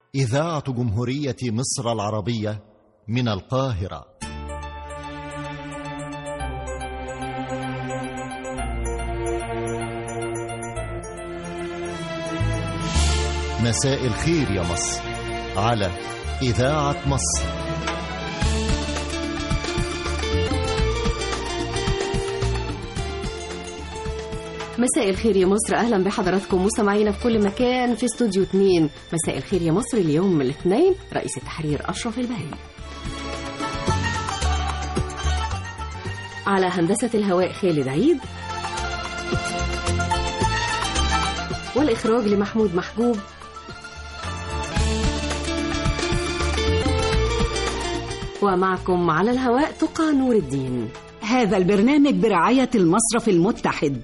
إذاعة جمهورية مصر العربية من القاهرة. مساء الخير يا مصر على إذاعة مصر. مساء الخير يا مصر، أهلا بحضراتكم مستمعينا في كل مكان في استوديو 2 مساء الخير يا مصر. اليوم الاثنين رئيس التحرير أشرف البهي، على هندسة الهواء خالد عيد، والإخراج لمحمود محجوب، ومعكم على الهواء تقى نور الدين. هذا البرنامج برعاية المصرف المتحد.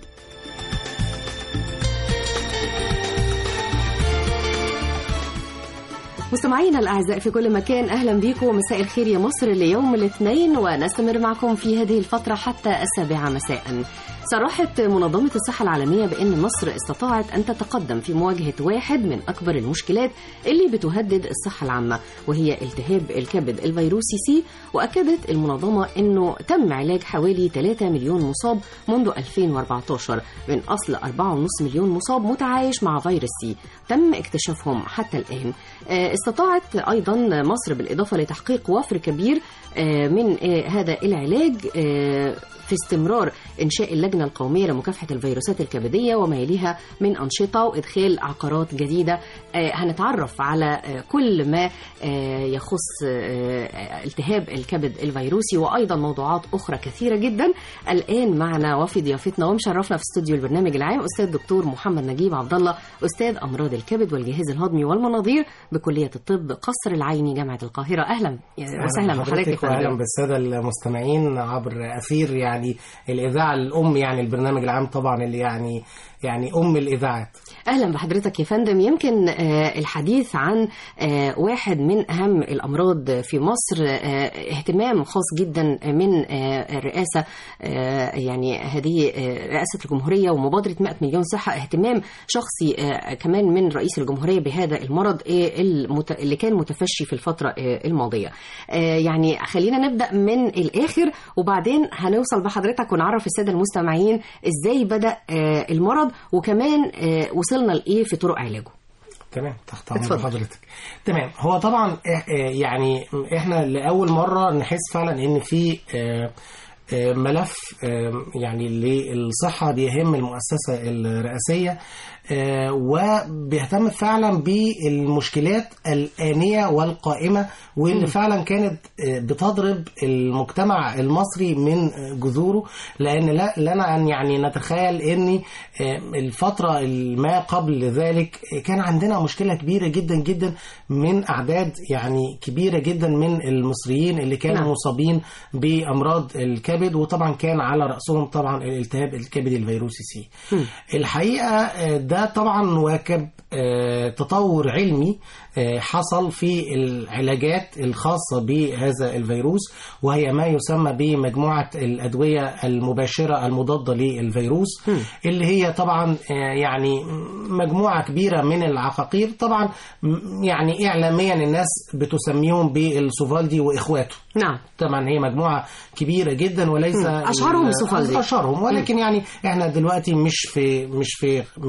مستمعينا الأعزاء في كل مكان، أهلا بكم ومساء الخير يا مصر ليوم الاثنين، ونستمر معكم في هذه الفترة حتى 7 مساء. صرحت منظمة الصحة العالمية بأن مصر استطاعت أن تتقدم في مواجهة واحد من أكبر المشكلات اللي بتهدد الصحة العامة، وهي التهاب الكبد الفيروسي سي. وأكدت المنظمة أنه تم علاج حوالي 3 مليون مصاب منذ 2014 من أصل 4.5 مليون مصاب متعايش مع فيروس سي تم اكتشافهم حتى الآن. استطاعت أيضا مصر بالإضافة لتحقيق وفر كبير من هذا العلاج في استمرار إنشاء اللجنة القومية لمكافحة الفيروسات الكبدية وما يليها من أنشطة وإدخال عقارات جديدة. هنتعرف على كل ما يخص التهاب الكبد الفيروسي وأيضا موضوعات أخرى كثيرة جدا. الآن معنا وفي ضيافتنا ومشرفنا في استوديو البرنامج العام أستاذ دكتور محمد نجيب عبد الله، أستاذ أمراض الكبد والجهاز الهضمي والمناظير بكلية الطب قصر العيني جامعة القاهرة. أهلا وسهلا بحضرتك. وأهلا بالسادة المستمعين عبر أثير يعني الإذاعة الأم، يعني البرنامج العام طبعا اللي يعني أم الإذاعات. أهلا بحضرتك يا فندم. يمكن الحديث عن واحد من أهم الأمراض في مصر، اهتمام خاص جدا من الرئاسة، يعني هذه رئاسة الجمهورية ومبادرة 100 مليون صحة، اهتمام شخصي كمان من رئيس الجمهورية بهذا المرض اللي كان متفشي في الفترة الماضية. يعني خلينا نبدأ من الآخر وبعدين هنوصل بحضرتك ونعرف السادة المستمعين إزاي بدأ المرض وكمان وصلنا لإيه في طرق علاجه. تمام، تحت أمر حضرتك. تمام، هو طبعا يعني احنا لأول مرة نحس فعلا ان في ملف يعني للصحة بيهم المؤسسة الرئاسية، وبيهتم فعلا بالمشكلات الآنية والقائمة واللي فعلا كانت بتضرب المجتمع المصري من جذوره. لأن لنا أن يعني نتخيل أن الفترة ما قبل ذلك كان عندنا مشكلة كبيرة جدا جدا من أعداد يعني كبيرة جدا من المصريين اللي كانوا مصابين بأمراض الكبد، وطبعا كان على رأسهم طبعا الالتهاب الكبدي الفيروسي سي. الحقيقة ده طبعا واكب تطور علمي حصل في العلاجات الخاصة بهذا الفيروس، وهي ما يسمى بمجموعة الأدوية المباشرة المضادة للفيروس، اللي هي طبعا يعني مجموعة كبيرة من العقاقير. طبعا يعني إعلاميا الناس بتسميهم بالسوفالدي وإخواته. نعم، طبعا هي مجموعة كبيرة جدا وليس أشهرهم السوفالدي، أشهرهم، ولكن يعني احنا دلوقتي مش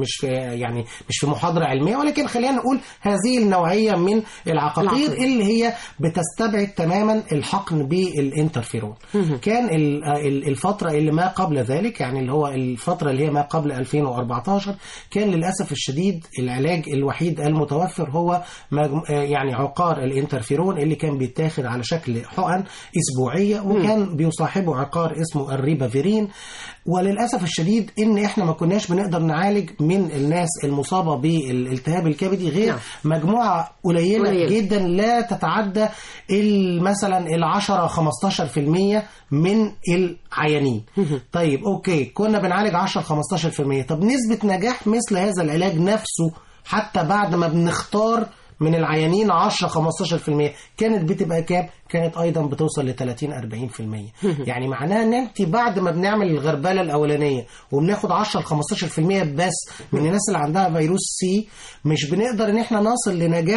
في محاضرة علمية، ولكن خلينا نقول هذه النوعية من العقاقير اللي هي بتستبعد تماما الحقن بالانترفيرون. كان الفترة اللي ما قبل ذلك، يعني اللي هو الفترة اللي هي ما قبل 2014، كان للأسف الشديد العلاج الوحيد المتوفر هو يعني عقار الانترفيرون اللي كان بيتاخد على شكل حقن أسبوعية، وكان بيصاحبه عقار اسمه الريبافيرين. وللأسف الشديد إن إحنا ما كناش بنقدر نعالج من الناس المصابة بالالتهاب الكبدي غير مجموعة قليلة جدا لا تتعدى مثلا 10-15% من العيانين. طيب أوكي، كنا بنعالج 10-15%. طب نسبة نجاح مثل هذا العلاج نفسه حتى بعد ما بنختار من العيانين 10-15% كانت بتبقى كام؟ كانت أيضا بتوصل ل 30-40%. يعني معناها أن أنت بعد ما بنعمل الغربلة الأولانية وبناخد 10-15% بس من الناس اللي عندها فيروس سي، مش بنقدر أن احنا نصل لنجاح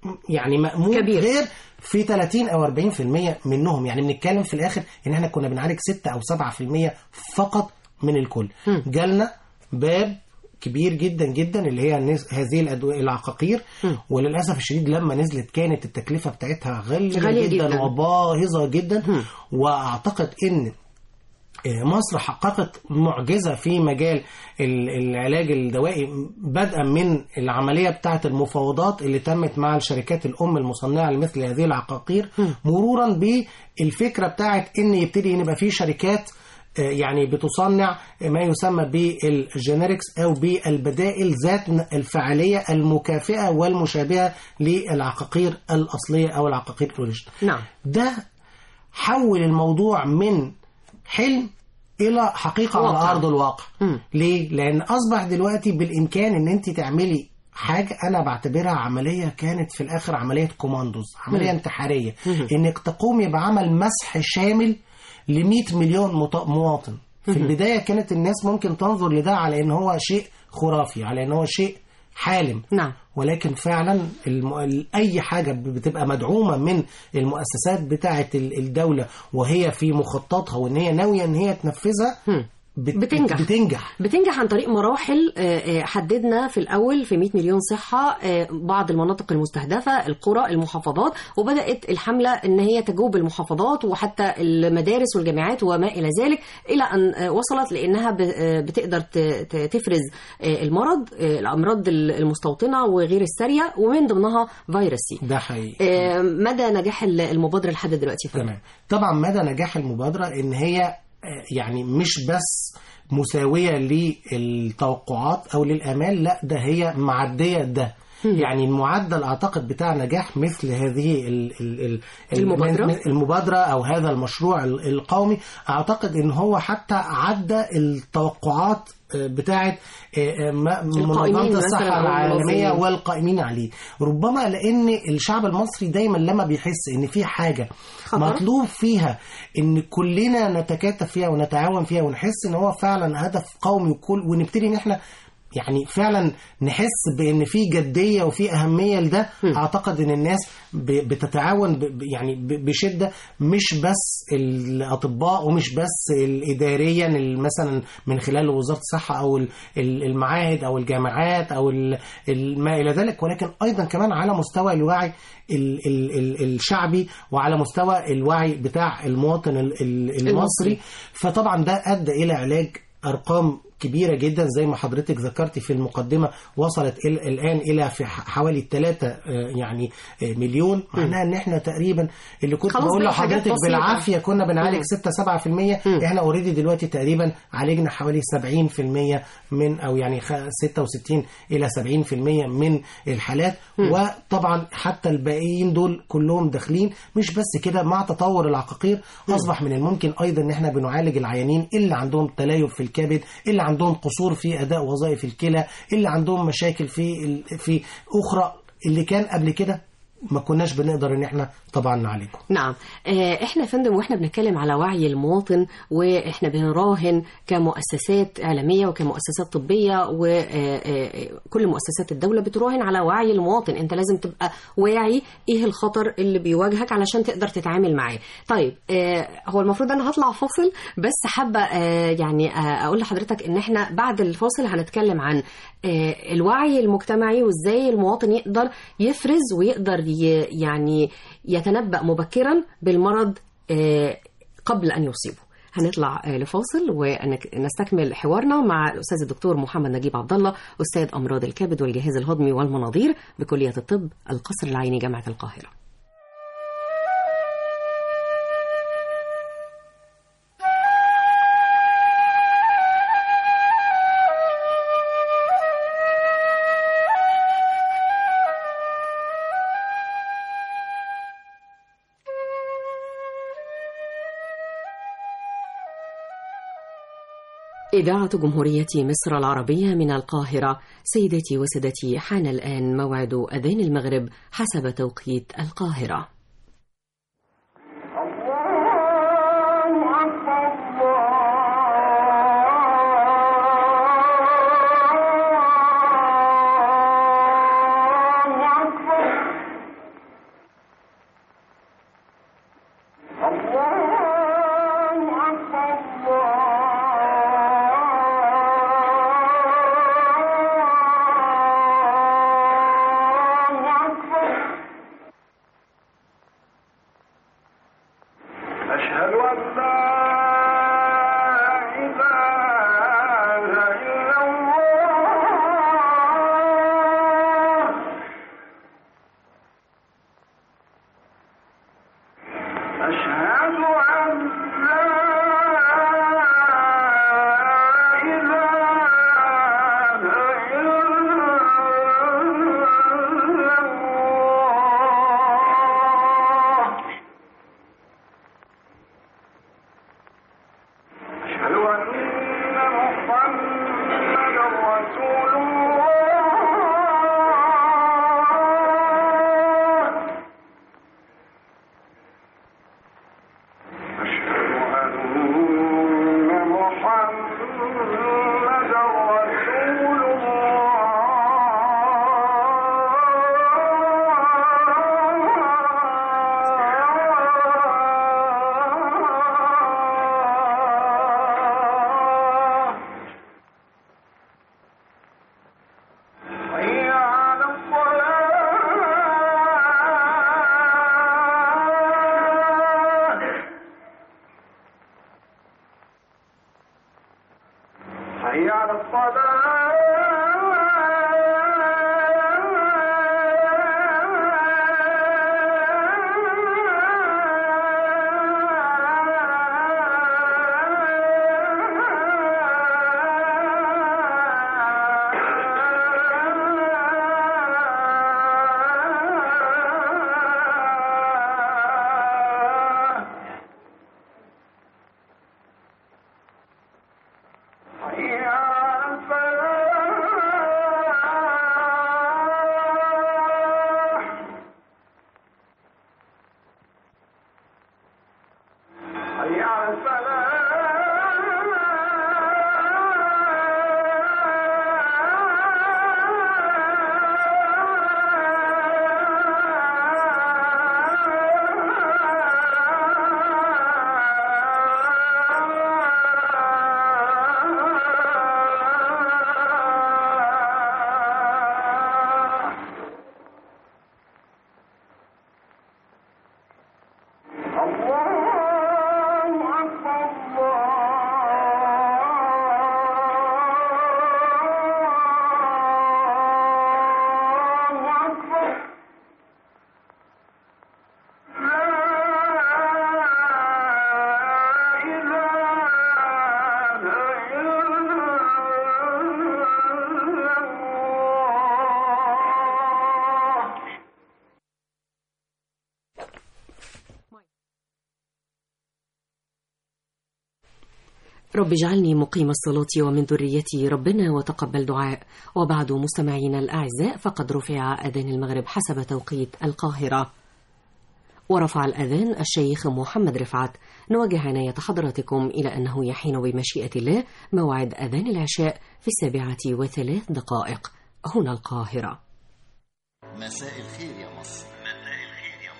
يعني مأمون كبير. غير في 30 أو 40% منهم. يعني بنتكلم في الآخر إن احنا كنا بنعالج 6 أو 7% فقط من الكل. جالنا باب كبير جدا جدا اللي هي هذه الأدوية العقاقير، وللأسف الشديد لما نزلت كانت التكلفة بتاعتها غالية جدا وباهظة جدا. وأعتقد إن مصر حققت معجزة في مجال العلاج الدوائي، بدءا من العملية بتاعة المفاوضات اللي تمت مع الشركات الأم المصنعة لمثل هذه العقاقير، مرورا بالفكرة بتاعة إن يبتدي يبقى في شركات يعني بتصنع ما يسمى بالجينيركس أو بالبدائل ذات الفعالية المكافئة والمشابهة للعقاقير الأصلية أو العقاقير الأوريجينال. نعم. ده حول الموضوع من حلم إلى حقيقة واقع. على أرض الواقع. ليه؟ لأن أصبح دلوقتي بالإمكان أن أنت تعملي حاجة أنا بعتبرها عملية كانت في الآخر عملية كوماندوز، عملية انتحارية، إنك تقومي بعمل مسح شامل ل100 مليون مواطن. في البداية كانت الناس ممكن تنظر لده على إن هو شيء خرافي، على إن هو شيء حالم. نعم. ولكن فعلا أي حاجة بتبقى مدعومة من المؤسسات بتاعة الدولة وهي في مخططها وإن هي ناوية إن هي تنفذها بتنجح عن طريق مراحل. حددنا في الأول في 100 مليون صحة بعض المناطق المستهدفة، القرى، المحافظات، وبدأت الحملة إن هي تجوب المحافظات وحتى المدارس والجامعات وما إلى ذلك، إلى أن وصلت لأنها بتقدر تفرز الأمراض المستوطنة وغير السارية، ومن ضمنها فيروس سي. ده حقيقي. مدى نجاح المبادرة لحد دلوقتي؟ تمام. طبعا مدى نجاح المبادرة إن هي يعني مش بس مساوية للتوقعات أو للآمال، لا ده هي معدية ده. يعني المعدل أعتقد بتاع نجاح مثل هذه المبادرة أو هذا المشروع القومي، أعتقد إن هو حتى عدى التوقعات بتاعت منظمة الصحة العالمية والقائمين عليه. ربما لأن الشعب المصري دايما لما بيحس إن في حاجة مطلوب فيها إن كلنا نتكاتف فيها ونتعاون فيها ونحس إن هو فعلا هدف قومي ونبتدي إن إحنا يعني فعلا نحس بان في جديه وفي اهميه لده. اعتقد ان الناس بتتعاون يعني بشده، مش بس الاطباء ومش بس الاداريا مثلا من خلال وزاره الصحه او المعاهد او الجامعات او ما الى ذلك، ولكن ايضا كمان على مستوى الوعي الشعبي وعلى مستوى الوعي بتاع المواطن المصري. فطبعا ده ادى الى علاج ارقام كبيرة جدا زي ما حضرتك ذكرتي في المقدمة، وصلت الآن إلى في حوالي 3 يعني مليون. معناها إن إحنا تقريبا اللي كنت بقول لحضرتك بالعافية كنا بنعالج 6-7%، إحنا أوريدي دلوقتي تقريبا عالجنا حوالي 70% من أو يعني 66 إلى 70% من الحالات. وطبعا حتى الباقيين دول كلهم داخلين. مش بس كده، مع تطور العقاقير أصبح من الممكن أيضا إن إحنا بنعالج العيانين اللي عندهم تليف في الكبد، اللي عندهم قصور في أداء وظائف الكلى، اللي عندهم مشاكل في أخرى اللي كان قبل كده ما كناش بنقدر ان احنا طبعا نعالجه. نعم. احنا يا فندم واحنا بنتكلم على وعي المواطن، واحنا بنراهن كمؤسسات اعلاميه وكمؤسسات طبيه وكل مؤسسات الدوله بتراهن على وعي المواطن. انت لازم تبقى واعي ايه الخطر اللي بيواجهك علشان تقدر تتعامل معاه. طيب هو المفروض انا هطلع فاصل، بس حابه يعني اقول لحضرتك ان احنا بعد الفاصل هنتكلم عن الوعي المجتمعي وازاي المواطن يقدر يفرز ويقدر يعني يتنبأ مبكرا بالمرض قبل أن يصيبه. هنطلع لفاصل ونستكمل حوارنا مع الأستاذ الدكتور محمد نجيب عبد الله، أستاذ أمراض الكبد والجهاز الهضمي والمناظير بكلية الطب القصر العيني جامعة القاهرة. إذاعة جمهورية مصر العربية من القاهرة. سيداتي وسادتي، حان الآن موعد أذان المغرب حسب توقيت القاهرة. رب اجعلني مقيم الصلاة ومن ذريتي ربنا وتقبل دعاء. وبعد مستمعينا الأعزاء، فقد رفع أذان المغرب حسب توقيت القاهرة، ورفع الأذان الشيخ محمد رفعت. نوجه عناية حضراتكم إلى أنه يحين بمشيئة الله موعد أذان العشاء في 7:03 هنا القاهرة. مساء الخير يا مصر. مساء الخير يا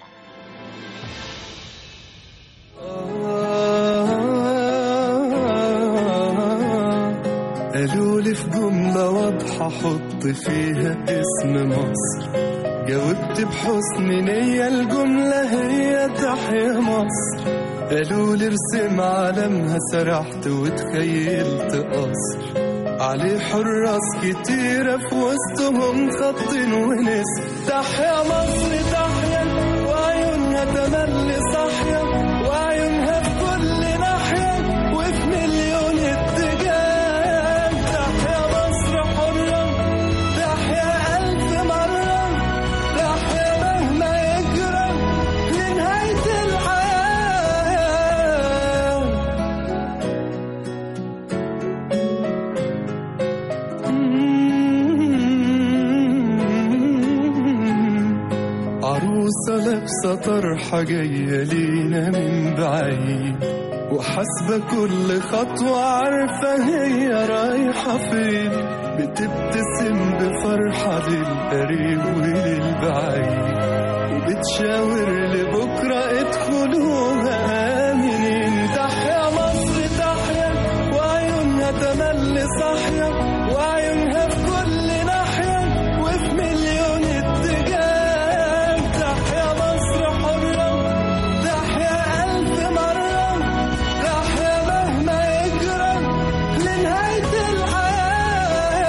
مصر. قالوا لي في جملة واضحة حط فيها اسم مصر، جاوبت بحسن نية الجملة هي تحيا مصر. قالوا لي ارسم علمها، سرحت وتخيلت قصر عليه حراس كتيرة في وسطهم خط ونسر. تحيا مصر تحيا، وعيونها تملي صاحية، وعيونها في كل ناحية وفي مليون اتجاه. تحيا مصر حرة، تحيا ألف مرة، تحيا مهما يجرى لنهاية الحياة. عروسة لابسة طرحة جاية لينا من بعيد، وحاسبة كل خطوة عارفة هي رايحة فين. بتبتسم بفرحة للقريب وللبعيد، وبتشاور لبكرة ادخلوها آمنين. تحيا مصر تحيا، وعيونها تملي صاحية، وعيونها في كل ناحية وفي مليون اتجاه. تحيا مصر حرة، تحيا ألف مرة، تحيا مهما يجرى لنهاية الحياة.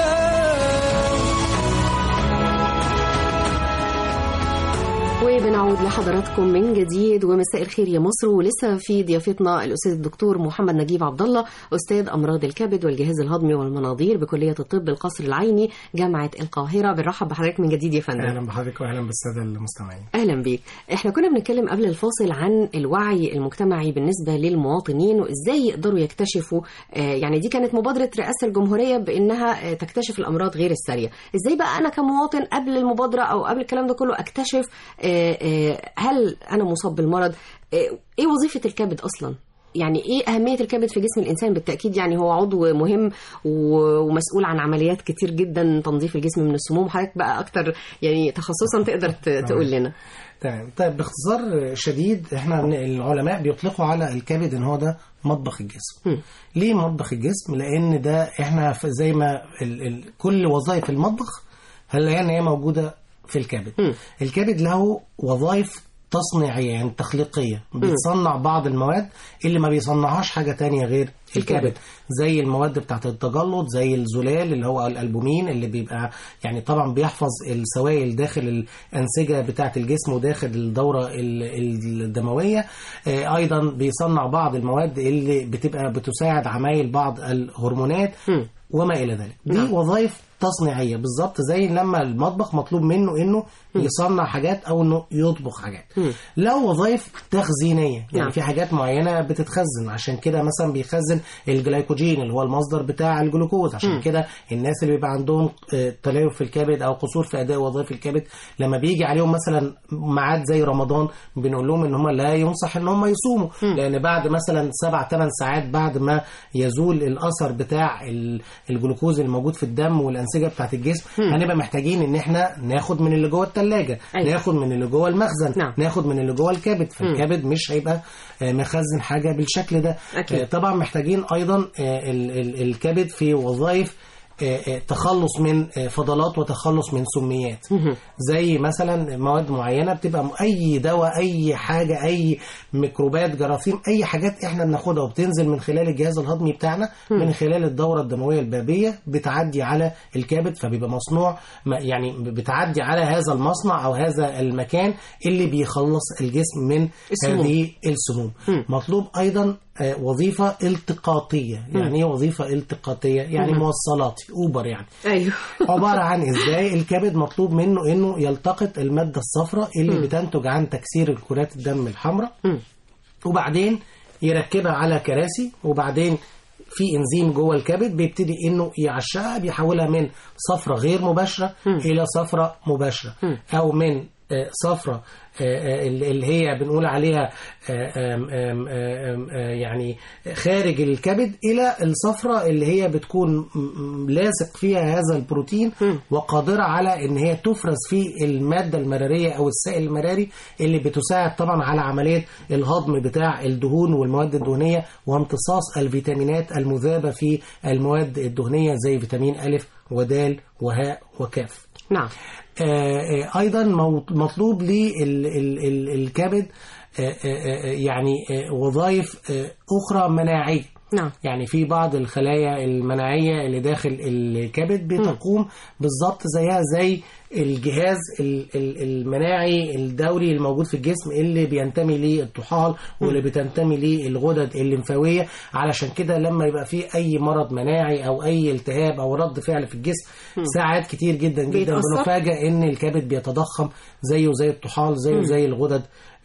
وبنعود لحضراتكم من جديد ومساء الخير يا مصر. ولسه في ضيافتنا الأستاذ الدكتور محمد نجيب عبد الله، أستاذ أمراض الكبد والجهاز الهضمي والمناظير بكلية الطب القصر العيني جامعة القاهرة. بنرحب بحضرتك من جديد يا فندم. اهلا بحضرتك واهلا بالساده المستمعين. اهلا بيك. احنا كنا بنتكلم قبل الفاصل عن الوعي المجتمعي بالنسبه للمواطنين وازاي يقدروا يكتشفوا، يعني دي كانت مبادره رئاسه الجمهوريه بانها تكتشف الامراض غير الساريه. ازاي بقى انا كمواطن قبل المبادره او قبل الكلام ده كله اكتشف هل انا مصاب بالمرض؟ ايه وظيفه الكبد اصلا؟ يعني ايه أهمية الكبد في جسم الإنسان؟ بالتأكيد يعني هو عضو مهم ومسؤول عن عمليات كتير جدا، تنظيف الجسم من السموم. حضرتك بقى أكتر يعني تخصصا تقدر تقول لنا. تمام. طيب باختصار شديد، احنا العلماء بيطلقوا على الكبد ان هو ده مطبخ الجسم. ليه مطبخ الجسم؟ لأن ده احنا زي ما كل وظائف المطبخ هنلاقيها هي موجودة في الكبد. الكبد له وظائف تصنيعية يعني تخليقية، بتصنع بعض المواد اللي ما بيصنعهاش حاجة تانية غير الكبد، زي المواد بتاعت التجلط، زي الزلال اللي هو الألبومين اللي بيبقى يعني طبعا بيحفظ السوائل داخل الأنسجة بتاعت الجسم وداخل الدورة الدموية. أيضا بيصنع بعض المواد اللي بتبقى بتساعد عمايل بعض الهرمونات وما إلى ذلك. دي وظائف تصنيعية بالظبط زي لما المطبخ مطلوب منه انه يصنع حاجات او انه يطبخ حاجات. لو وظائف تخزينيه يعني في حاجات معينة بتتخزن، عشان كده مثلا بيخزن الجلايكوجين اللي هو المصدر بتاع الجلوكوز. عشان كده الناس اللي بيبقى عندهم تليف في الكبد او قصور في اداء وظائف الكبد، لما بيجي عليهم مثلا ميعاد زي رمضان بنقول لهم ان هم لا ينصح ان هم يصوموا، لان بعد مثلا 7-8 ساعات بعد ما يزول الاثر بتاع الجلوكوز الموجود في الدم والانسجه بتاعت الجسم هنبقى محتاجين ان احنا ناخد من اللي جوه الثلاجه، ناخد من اللي جوه المخزن، ناخد من اللي جوه الكبد. فالكبد مش هيبقى مخزن حاجه بالشكل ده. طبعا محتاجين ايضا الكبد في وظائف تخلص من فضلات وتخلص من سميات، زي مثلا مواد معينة بتبقى أي دواء أي حاجة أي ميكروبات جراثيم أي حاجات إحنا بناخدها وبتنزل من خلال الجهاز الهضمي بتاعنا من خلال الدورة الدموية البابية بتعدي على الكبد، فبيبقى مصنوع يعني بتعدي على هذا المصنع أو هذا المكان اللي بيخلص الجسم من هذه السموم. مطلوب أيضا وظيفة التقاطية. يعني ايه وظيفة التقاطية؟ يعني موصلات أوبر يعني. أيوه. عبارة عن إزاي الكبد مطلوب منه إنه يلتقط المادة الصفراء اللي بتنتج عن تكسير الكرات الدم الحمراء، وبعدين يركبها على كراسي، وبعدين في انزيم جوه الكبد بيبتدي انه يعشقها، بيحولها من صفرة غير مباشرة الى صفرة مباشرة، او من صفرة اللي هي بنقول عليها يعني خارج الكبد إلى الصفرة اللي هي بتكون لاصق فيها هذا البروتين وقادرة على إن هي تفرز في المادة المرارية أو السائل المراري اللي بتساعد طبعا على عملية الهضم بتاع الدهون والمواد الدهنية وامتصاص الفيتامينات المذابة في المواد الدهنية زي فيتامين أ ودال وهاء وكاف. نعم. أيضا مطلوب للكبد يعني وظائف أخرى مناعية. نعم. يعني في بعض الخلايا المناعية اللي داخل الكبد بتقوم بالضبط زيها زي الجهاز المناعي الدوري الموجود في الجسم اللي بينتمي للطحال واللي بتنتمي للغدد الليمفاوية. علشان كده لما يبقى في أي مرض مناعي أو أي التهاب أو رد فعل في الجسم ساعات كتير جدا جدا بنفاجأ إن الكبد بيتضخم زيه زي الطحال زيه زي الغدد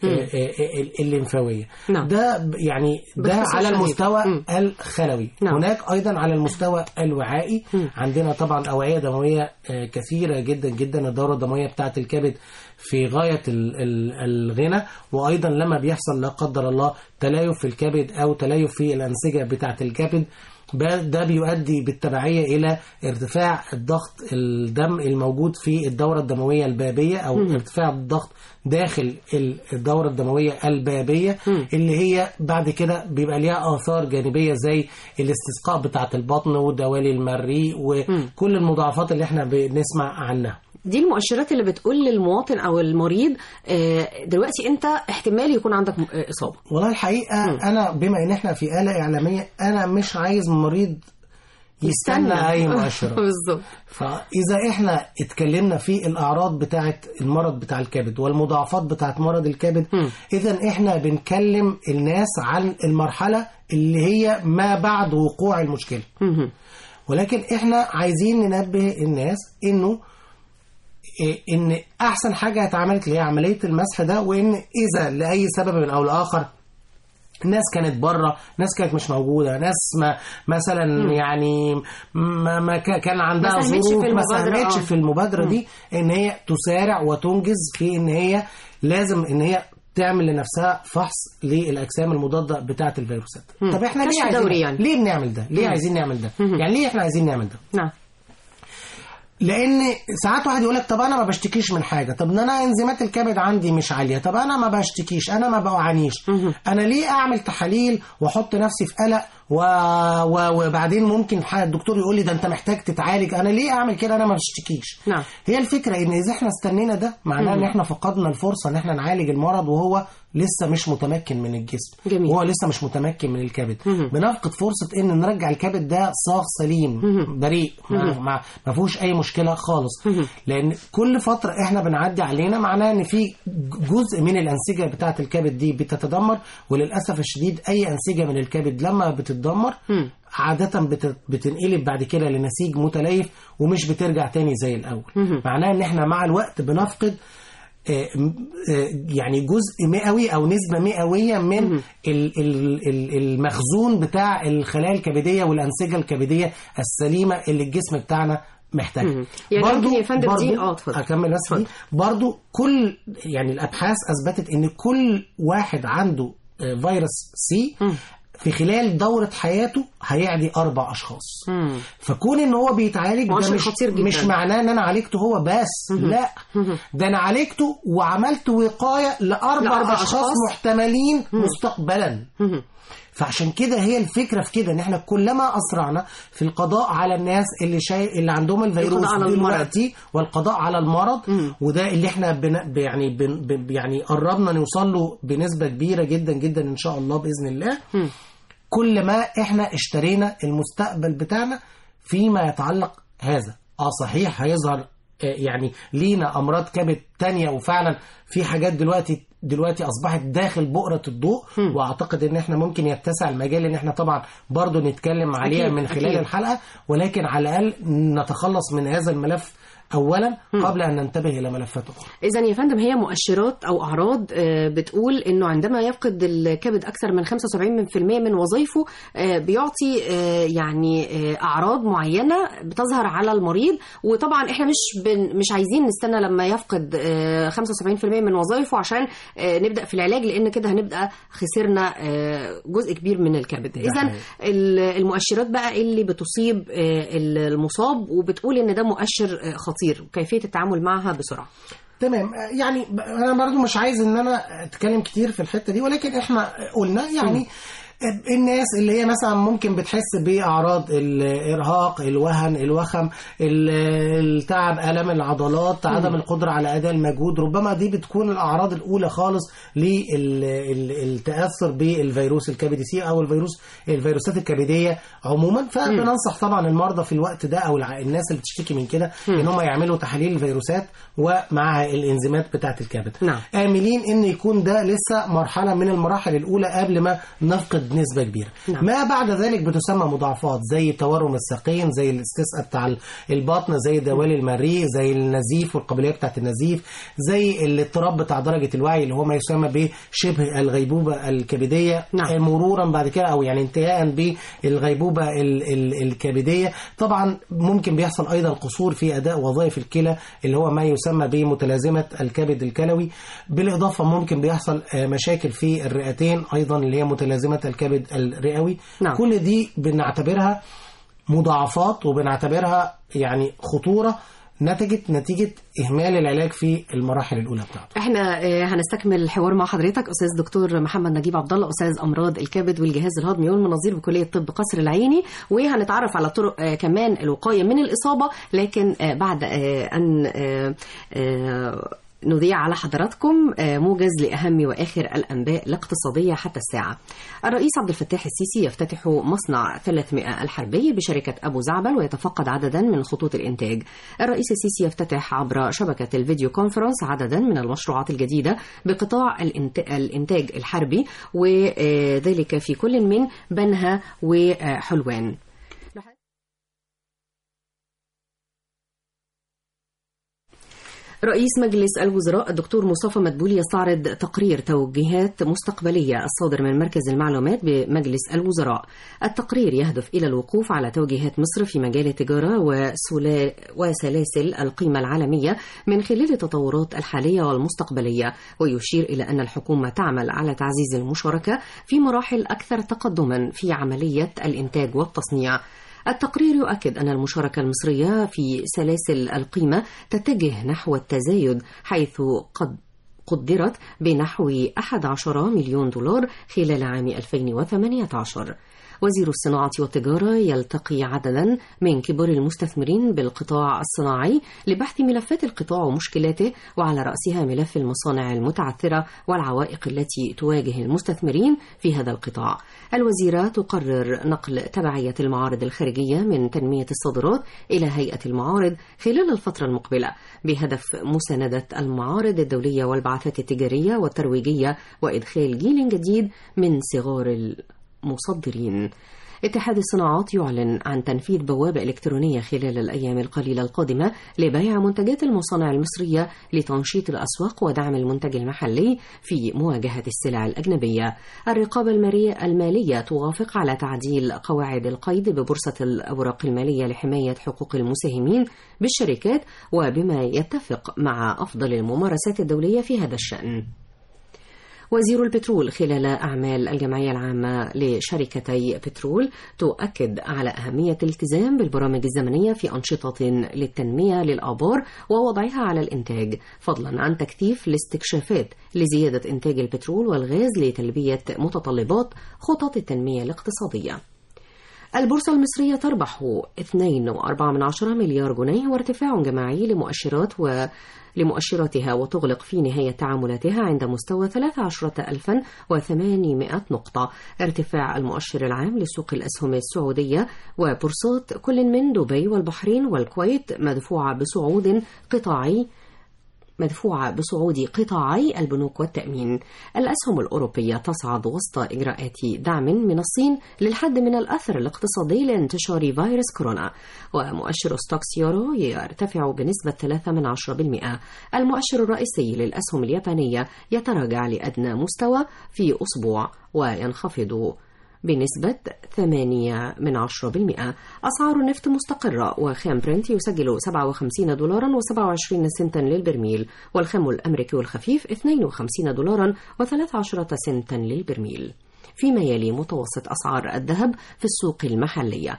الليمفاوية. نعم. ده يعني ده على المستوى الخلوي. نعم. هناك أيضا على المستوى الوعائي عندنا طبعا أوعية دموية كثيرة جدا جدا. الدورة الدموية بتاعة الكبد في غاية الغنى، وأيضا لما بيحصل لا قدر الله تليف في الكبد أو تليف في الأنسجة بتاعة الكبد ده بيؤدي بالتبعية إلى ارتفاع الضغط الدم الموجود في الدورة الدموية البابية أو ارتفاع الضغط داخل الدورة الدموية البابية اللي هي بعد كده بيبقى ليها آثار جانبية زي الاستسقاء بتاعة البطن ودوالي المريء وكل المضاعفات اللي احنا بنسمع عنها. دي المؤشرات اللي بتقول للمواطن أو المريض دلوقتي أنت احتمال يكون عندك إصابة. والله الحقيقة أنا بما إن احنا في آلة إعلامية أنا مش عايز مريض يستنى أي مؤشرات. بالظبط. فإذا احنا اتكلمنا في الأعراض بتاعة المرض بتاع الكبد والمضاعفات بتاعة مرض الكبد إذا احنا بنكلم الناس عن المرحلة اللي هي ما بعد وقوع المشكلة. ولكن احنا عايزين ننبه الناس إن أحسن حاجة اتعملت اللي هي عملية المسح ده، وإن إذا لأي سبب أو لآخر ناس كانت بره، ناس كانت مش موجودة، ناس ما مثلا يعني ما كان عندها ظروف ما ساهمتش في المبادرة دي، إن هي تسارع وتنجز في إن هي لازم إن هي تعمل لنفسها فحص للأجسام المضادة بتاعة الفيروسات. طب إحنا ليه عايزين ليه بنعمل ده؟ ليه عايزين نعمل ده؟ يعني ليه إحنا عايزين نعمل ده؟ نعم. لان ساعات واحد يقول لك طب انا ما بشتكيش من حاجه، طب انا انزيمات الكبد عندي مش عاليه، طب انا ما بشتكيش، انا ما بعانيش، انا ليه اعمل تحاليل واحط نفسي في قلق وبعدين ممكن الدكتور يقول لي ده انت محتاج تتعالج، انا ليه اعمل كده، انا ما بشتكيش. نعم. هي الفكره ان اذا احنا استنينا ده معناه ان احنا فقدنا الفرصه ان احنا نعالج المرض وهو لسه مش متمكن من الجسم. جميل. وهو لسه مش متمكن من الكبد. بنفقد فرصه ان نرجع الكبد ده صاغ سليم بريء ما فيهوش اي مشكله خالص. لان كل فتره احنا بنعدي علينا معناه ان في جزء من الانسجه بتاعه الكبد دي بتتدمر، وللاسف الشديد اي انسجه من الكبد لما بتتدمر عادة بتنقلب بعد كده لنسيج متليف ومش بترجع تاني زي الأول. معناه ان احنا مع الوقت بنفقد يعني جزء مئوي أو نسبة مئوية من المخزون بتاع الخلايا الكبدية والأنسجة الكبدية السليمة اللي الجسم بتاعنا محتاجها. يعني برضو يا فندم دي أكمل بس دي برضو كل يعني الأبحاث أثبتت إن كل واحد عنده فيروس سي في خلال دورة حياته هيعدي 4 أشخاص. فكون إن هو بيتعالج ده مش معناه إن أنا عالجته هو بس. لا، ده أنا عالجته وعملت وقاية ل4 أشخاص محتملين مستقبلا. فعشان كده هي الفكرة في كده ان احنا كلما اسرعنا في القضاء على الناس اللي عندهم الفيروس دلوقتي والقضاء على المرض وده اللي احنا يعني قربنا نوصل له بنسبة كبيرة جدا جدا ان شاء الله بإذن الله. كل ما احنا اشترينا المستقبل بتاعنا فيما يتعلق هذا. صحيح هيظهر يعني لينا امراض كبد تانية، وفعلا في حاجات دلوقتي اصبحت داخل بؤرة الضوء، واعتقد ان احنا ممكن يتسع المجال ان احنا طبعا برضو نتكلم عليها من خلال الحلقة، ولكن على الاقل نتخلص من هذا الملف اولا قبل ان ننتبه الى ملفات اخرى. اذا يا فندم هي مؤشرات او اعراض بتقول انه عندما يفقد الكبد اكثر من 75% من وظائفه بيعطي يعني اعراض معينه بتظهر على المريض. وطبعا احنا مش عايزين نستنى لما يفقد 75% من وظائفه عشان نبدا في العلاج، لان كده هنبقى خسرنا جزء كبير من الكبد. اذا المؤشرات بقى اللي بتصيب المصاب وبتقول ان ده مؤشر خطير وكيفيه التعامل معها بسرعه. تمام. يعني انا برضو مش عايز ان انا اتكلم كتير في الحته دي، ولكن احنا قلنا يعني الناس اللي هي مثلا ممكن بتحس بأعراض الإرهاق، الوهن، الوخم، التعب، ألم العضلات، عدم القدرة على أداء المجهود، ربما دي بتكون الأعراض الأولى خالص للتأثر بالفيروس الكبدي سي أو الفيروسات الكبدية عموما. فبننصح طبعا المرضى في الوقت ده أو الناس اللي بتشتكي من كده إن هم يعملوا تحاليل الفيروسات ومعها الإنزيمات بتاعة الكبد. آملين إن يكون ده لسه مرحلة من المراحل الأولى قبل ما نفقد نسبة كبيرة. ما بعد ذلك بتسمى مضاعفات زي تورم الساقين، زي الاستسقاء بتاع البطن، زي دوالي المريء، زي النزيف والقابلية بتاعة النزيف، زي الاضطراب بتاع درجة الوعي اللي هو ما يسمى بشبه الغيبوبة الكبدية. مرورا بعد كده أو يعني انتهاء بالغيبوبة الكبدية. طبعا ممكن بيحصل أيضا قصور في أداء وظائف الكلى اللي هو ما يسمى بمتلازمة الكبد الكلوي. بالإضافة ممكن بيحصل مشاكل في الرئتين أيضا اللي هي متلازمة الكبد الرئوي. كل دي بنعتبرها مضاعفات وبنعتبرها يعني خطورة نتيجة إهمال العلاج في المراحل الأولى بتاعته. احنا هنستكمل الحوار مع حضرتك أستاذ دكتور محمد نجيب عبد الله، أستاذ أمراض الكبد والجهاز الهضمي والمناظير بكلية طب قصر العيني، وهنتعرف على طرق كمان الوقاية من الإصابة، لكن بعد أن نذيع على حضراتكم موجز لأهم وآخر الأنباء الاقتصادية حتى الساعة. الرئيس عبد الفتاح السيسي يفتتح مصنع 300 الحربي بشركة أبو زعبل ويتفقد عددا من خطوط الإنتاج. الرئيس السيسي يفتتح عبر شبكة الفيديو كونفرنس عددا من المشروعات الجديدة بقطاع الإنتاج الحربي، وذلك في كل من بنها وحلوان. رئيس مجلس الوزراء الدكتور مصطفى مدبولي يستعرض تقرير توجيهات مستقبلية الصادر من مركز المعلومات بمجلس الوزراء. التقرير يهدف إلى الوقوف على توجيهات مصر في مجال التجارة وسلاسل القيمة العالمية من خلال التطورات الحالية والمستقبلية، ويشير إلى أن الحكومة تعمل على تعزيز المشاركة في مراحل أكثر تقدما في عملية الإنتاج والتصنيع. التقرير يؤكد أن المشاركة المصرية في سلاسل القيمة تتجه نحو التزايد، حيث قدرت بنحو 11 مليون دولار خلال عام 2018. وزير الصناعة والتجارة يلتقي عددا من كبار المستثمرين بالقطاع الصناعي لبحث ملفات القطاع ومشكلاته، وعلى رأسها ملف المصانع المتعثرة والعوائق التي تواجه المستثمرين في هذا القطاع. الوزيرة تقرر نقل تبعية المعارض الخارجية من تنمية الصادرات إلى هيئة المعارض خلال الفترة المقبلة، بهدف مساندة المعارض الدولية والبعثات التجارية والترويجية وإدخال جيل جديد من صغار المصدرين. اتحاد الصناعات يعلن عن تنفيذ بوابة إلكترونية خلال الأيام القليلة القادمة لبيع منتجات المصانع المصرية لتنشيط الأسواق ودعم المنتج المحلي في مواجهة السلع الأجنبية. الرقابة المالية توافق على تعديل قواعد القيد ببورصة الأوراق المالية لحماية حقوق المساهمين بالشركات، وبما يتفق مع أفضل الممارسات الدولية في هذا الشأن. وزير البترول خلال أعمال الجمعية العامة لشركتي بترول تؤكد على أهمية الالتزام بالبرامج الزمنية في أنشطة للتنمية للآبار ووضعها على الإنتاج، فضلا عن تكثيف الاستكشافات لزيادة إنتاج البترول والغاز لتلبية متطلبات خطط التنمية الاقتصادية. البورصة المصرية تربح 2.4 مليار جنيه وارتفاع جماعي لمؤشراتها، وتغلق في نهاية تعاملاتها عند مستوى 13,800 نقطة. ارتفاع المؤشر العام لسوق الأسهم السعودية وبورصات كل من دبي والبحرين والكويت مدفوعة بصعود قطاعي مدفوعة بصعود قطاعي البنوك والتأمين. الأسهم الأوروبية تصعد وسط إجراءات دعم من الصين للحد من الأثر الاقتصادي لانتشار فيروس كورونا. ومؤشر ستوكس يورو يرتفع بنسبة 0.3%. المؤشر الرئيسي للأسهم اليابانية يتراجع لأدنى مستوى في أسبوع وينخفض بنسبة 0.8%. أسعار النفط مستقرة، وخام برنت يسجل $57.27 للبرميل، والخام الأمريكي الخفيف $52.13 للبرميل. فيما يلي متوسط أسعار الذهب في السوق المحلية: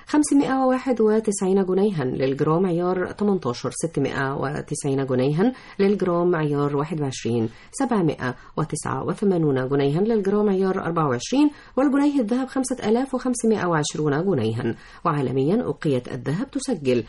591 جنيها للجرام عيار 18، 690 جنيها للجرام عيار 21، 789 جنيها للجرام عيار 24، والجنيه الذهب 5520 جنيها. وعالميا أوقية الذهب تسجل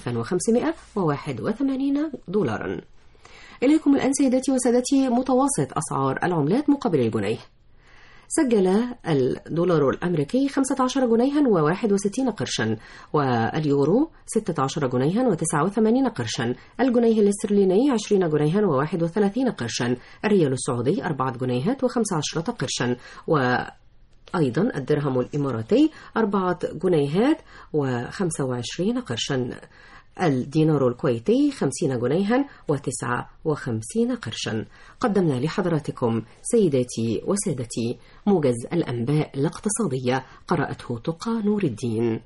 $1581. إليكم الآن سيداتي وسادتي متوسط أسعار العملات مقابل الجنيه. سجل الدولار الأمريكي 15 جنيها و61 قرشا، واليورو 16 جنيها و89 قرشا، الجنيه الاسترليني 20 جنيها و31 قرشا، الريال السعودي 4 جنيهات و15 قرشا، وأيضا الدرهم الإماراتي 4 جنيهات و25 قرشا، الدينار الكويتي 50 جنيها و59 قرشا. قدمنا لحضراتكم سيداتي وسادتي موجز الأنباء الاقتصادية، قرأته تقى نور الدين.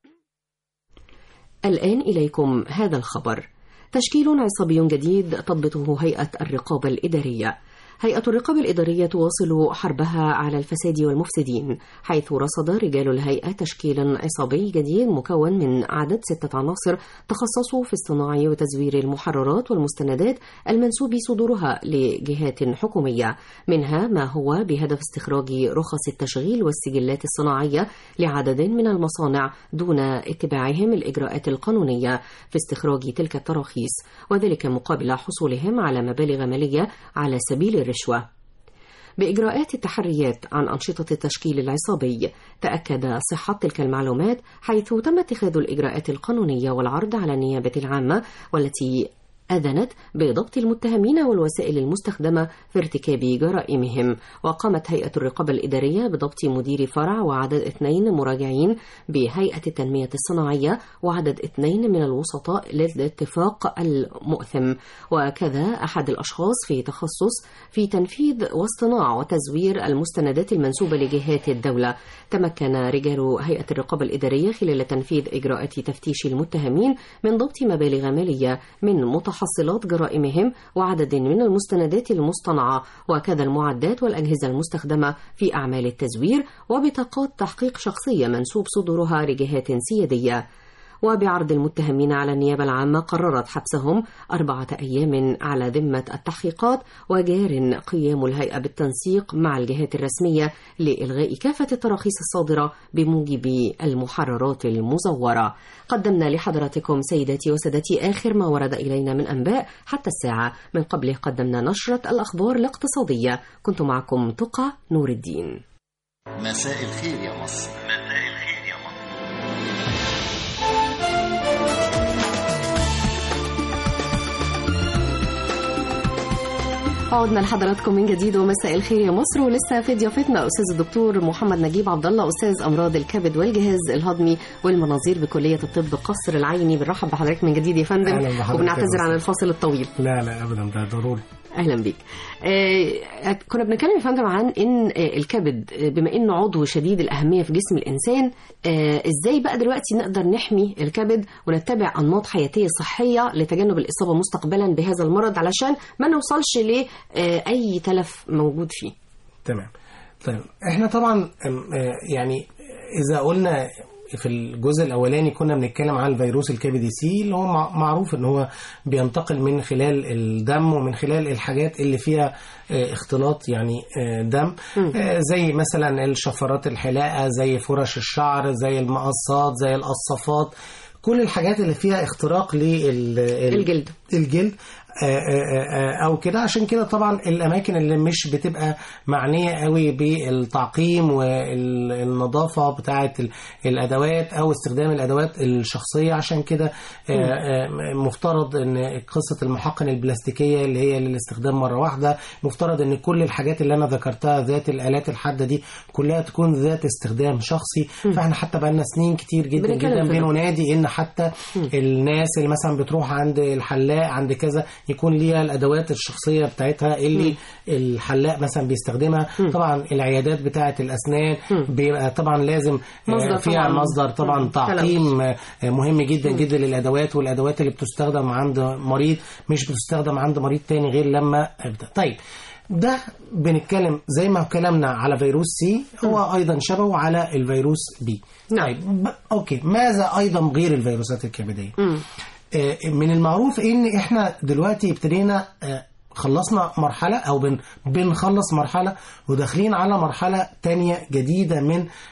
الآن إليكم هذا الخبر: تشكيل عصابي جديد تضبطه هيئة الرقابة الإدارية. هيئة الرقابة الإدارية تواصل حربها على الفساد والمفسدين، حيث رصد رجال الهيئة تشكيلا عصابي جديد مكون من عدد 6 عناصر تخصصوا في اصطناع وتزوير المحررات والمستندات المنسوب صدورها لجهات حكومية، منها ما هو بهدف استخراج رخص التشغيل والسجلات الصناعية لعدد من المصانع دون اتباعهم الإجراءات القانونية في استخراج تلك التراخيص، وذلك مقابل حصولهم على مبالغ مالية على سبيل الرشوة. بإجراءات التحريات عن أنشطة التشكيل العصابي تأكد صحة تلك المعلومات، حيث تم اتخاذ الإجراءات القانونية والعرض على النيابة العامة، والتي أذنت بضبط المتهمين والوسائل المستخدمة في ارتكاب جرائمهم. وقامت هيئة الرقابة الإدارية بضبط مدير فرع وعدد 2 مراجعين بهيئة التنمية الصناعية وعدد 2 من الوسطاء للاتفاق المؤثم، وكذا أحد الأشخاص في تخصص في تنفيذ واصطناع وتزوير المستندات المنسوبة لجهات الدولة. تمكن رجال هيئة الرقابة الإدارية خلال تنفيذ إجراءات تفتيش المتهمين من ضبط مبالغ مالية من متحصلات جرائمهم وعدد من المستندات المصطنعة، وكذا المعدات والأجهزة المستخدمة في أعمال التزوير وبطاقات تحقيق شخصية منسوب صدورها لجهات سيادية. وبعرض المتهمين على النيابة العامة قررت حبسهم 4 أيام على ذمة التحقيقات، وجار قيام الهيئة بالتنسيق مع الجهات الرسمية لإلغاء كافة التراخيص الصادرة بموجب المحررات المزورة. قدمنا لحضراتكم سيداتي وسادتي آخر ما ورد إلينا من أنباء حتى الساعة. من قبله قدمنا نشرة الأخبار الاقتصادية. كنت معكم تقى نور الدين. مساء الخير يا مصر. عودنا لحضراتكم من جديد ومساء الخير يا مصر، ولسه في ضيافتنا استاذ الدكتور محمد نجيب عبد الله، استاذ امراض الكبد والجهاز الهضمي والمناظير بكليه الطب قصر العيني. بنرحب بحضرتك من جديد يا فندم، وبنعتذر عن الفاصل الطويل. لا ابدا، ده ضروري. اهلا بيك. كنا بنتكلم يا فندم عن ان الكبد بما انه عضو شديد الاهميه في جسم الانسان، ازاي بقى دلوقتي نقدر نحمي الكبد ونتبع انماط حياتيه صحيه لتجنب الاصابه مستقبلا بهذا المرض علشان ما نوصلش لاي تلف موجود فيه. تمام. طيب احنا طبعا يعني اذا قلنا في الجزء الأولاني كنا بنتكلم عن الفيروس الكبدي سي، اللي هو معروف ان هو بينتقل من خلال الدم ومن خلال الحاجات اللي فيها اختلاط يعني دم، زي مثلا الشفرات الحلاقة، زي فرش الشعر، زي المقصات، زي القصافات، كل الحاجات اللي فيها اختراق للجلد او كده. عشان كده طبعا الاماكن اللي مش بتبقى معنيه قوي بالتعقيم والنظافه بتاعه الادوات او استخدام الادوات الشخصيه، عشان كده مفترض ان قصه المحقن البلاستيكيه اللي هي للاستخدام مره واحده، مفترض ان كل الحاجات اللي انا ذكرتها ذات الالات الحاده دي كلها تكون ذات استخدام شخصي. فاحنا حتى بقالنا سنين كتير جدا جدا بننادي ان حتى الناس اللي مثلا بتروح عند الحلاق عند كذا يكون ليها الادوات الشخصيه بتاعتها اللي الحلاق مثلا بيستخدمها. طبعا العيادات بتاعه الاسنان بيبقى طبعا لازم فيها مصدر طبعا تعقيم مهم جدا جدا للادوات، والادوات اللي بتستخدم عند مريض مش بتستخدم عند مريض تاني غير لما ابدا. طيب ده بنتكلم زي ما كلامنا على فيروس سي هو ايضا شبهه على الفيروس بي. طيب اوكي، ماذا ايضا غير الفيروسات الكبديه؟ من المعروف ان احنا دلوقتي ابتدينا خلصنا مرحلة أو بنخلص مرحلة وداخلين على مرحلة تانية جديدة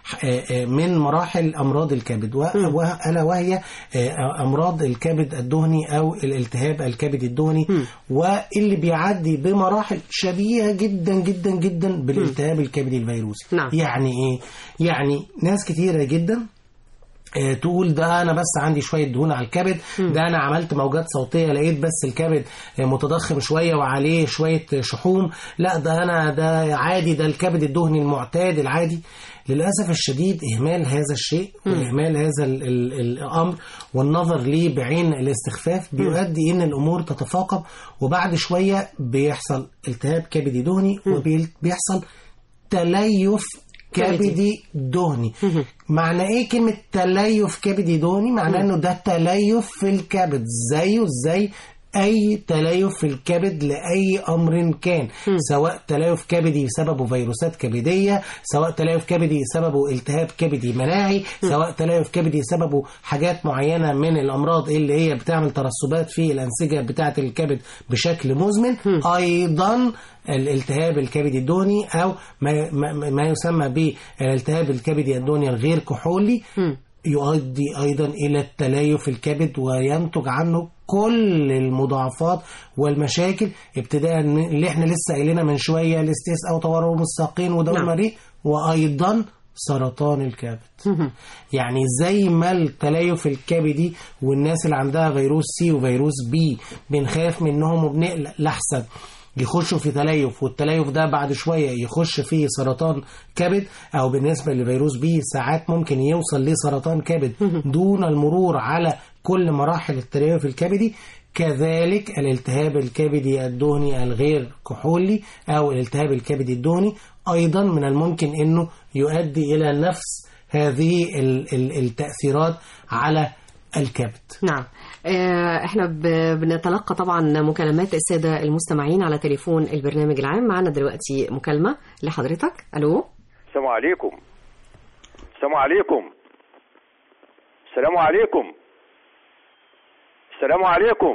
من مراحل أمراض الكبد، ألا وهي أمراض الكبد الدهني أو الالتهاب الكبدي الدهني، واللي بيعدي بمراحل شبيهة جدا جدا جدا بالالتهاب الكبدي الفيروسي. يعني إيه؟ يعني ناس كتيرة جدا تقول ده انا بس عندي شويه دهون على الكبد، ده انا عملت موجات صوتيه لقيت بس الكبد متضخم شويه وعليه شويه شحوم، لا ده عادي، ده الكبد الدهني المعتاد العادي. للاسف الشديد اهمال هذا الشيء واهمال هذا الامر والنظر ليه بعين الاستخفاف بيؤدي ان الامور تتفاقم، وبعد شويه بيحصل التهاب كبدي دهني وبيحصل تليف كبدي دهني. معنى ايه كلمة تليف كبدي دهني؟ معناه انه ده تليف في الكبد زيه زي اي تليف في الكبد لاي امر كان، سواء تليف كبدي سببه فيروسات كبديه، سواء تليف كبدي سببه التهاب كبدي مناعي، سواء تليف كبدي سببه حاجات معينه من الامراض اللي هي بتعمل ترسبات في الانسجه بتاعه الكبد بشكل مزمن. ايضا الالتهاب الكبدي الدهني او ما يسمى بالالتهاب الكبدي الدهني الغير كحولي يؤدي أيضا إلى التليف الكبد وينتج عنه كل المضاعفات والمشاكل، ابتداء اللي احنا لسه قايلينها من شوية، الاستياس أو تورم الساقين ودور المريء، وأيضا سرطان الكبد. يعني زي ما التليف الكبدي والناس اللي عندها فيروس سي وفيروس بي بنخاف منهم وبنقلق لحسن يخشوا في تليف، والتليف ده بعد شوية يخش فيه سرطان كبد، أو بالنسبة لفيروس بي ساعات ممكن يوصل لسرطان كبد دون المرور على كل مراحل التليف الكبدي. كذلك الالتهاب الكبدي الدهني الغير كحولي أو الالتهاب الكبدي الدهني أيضا من الممكن أنه يؤدي إلى نفس هذه التأثيرات على الكبد. نعم. احنا بنتلقى طبعا مكالمات السادة المستمعين على تليفون البرنامج العام. معنا دلوقتي مكالمة لحضرتك. الو، السلام عليكم. السلام عليكم. السلام عليكم. السلام عليكم.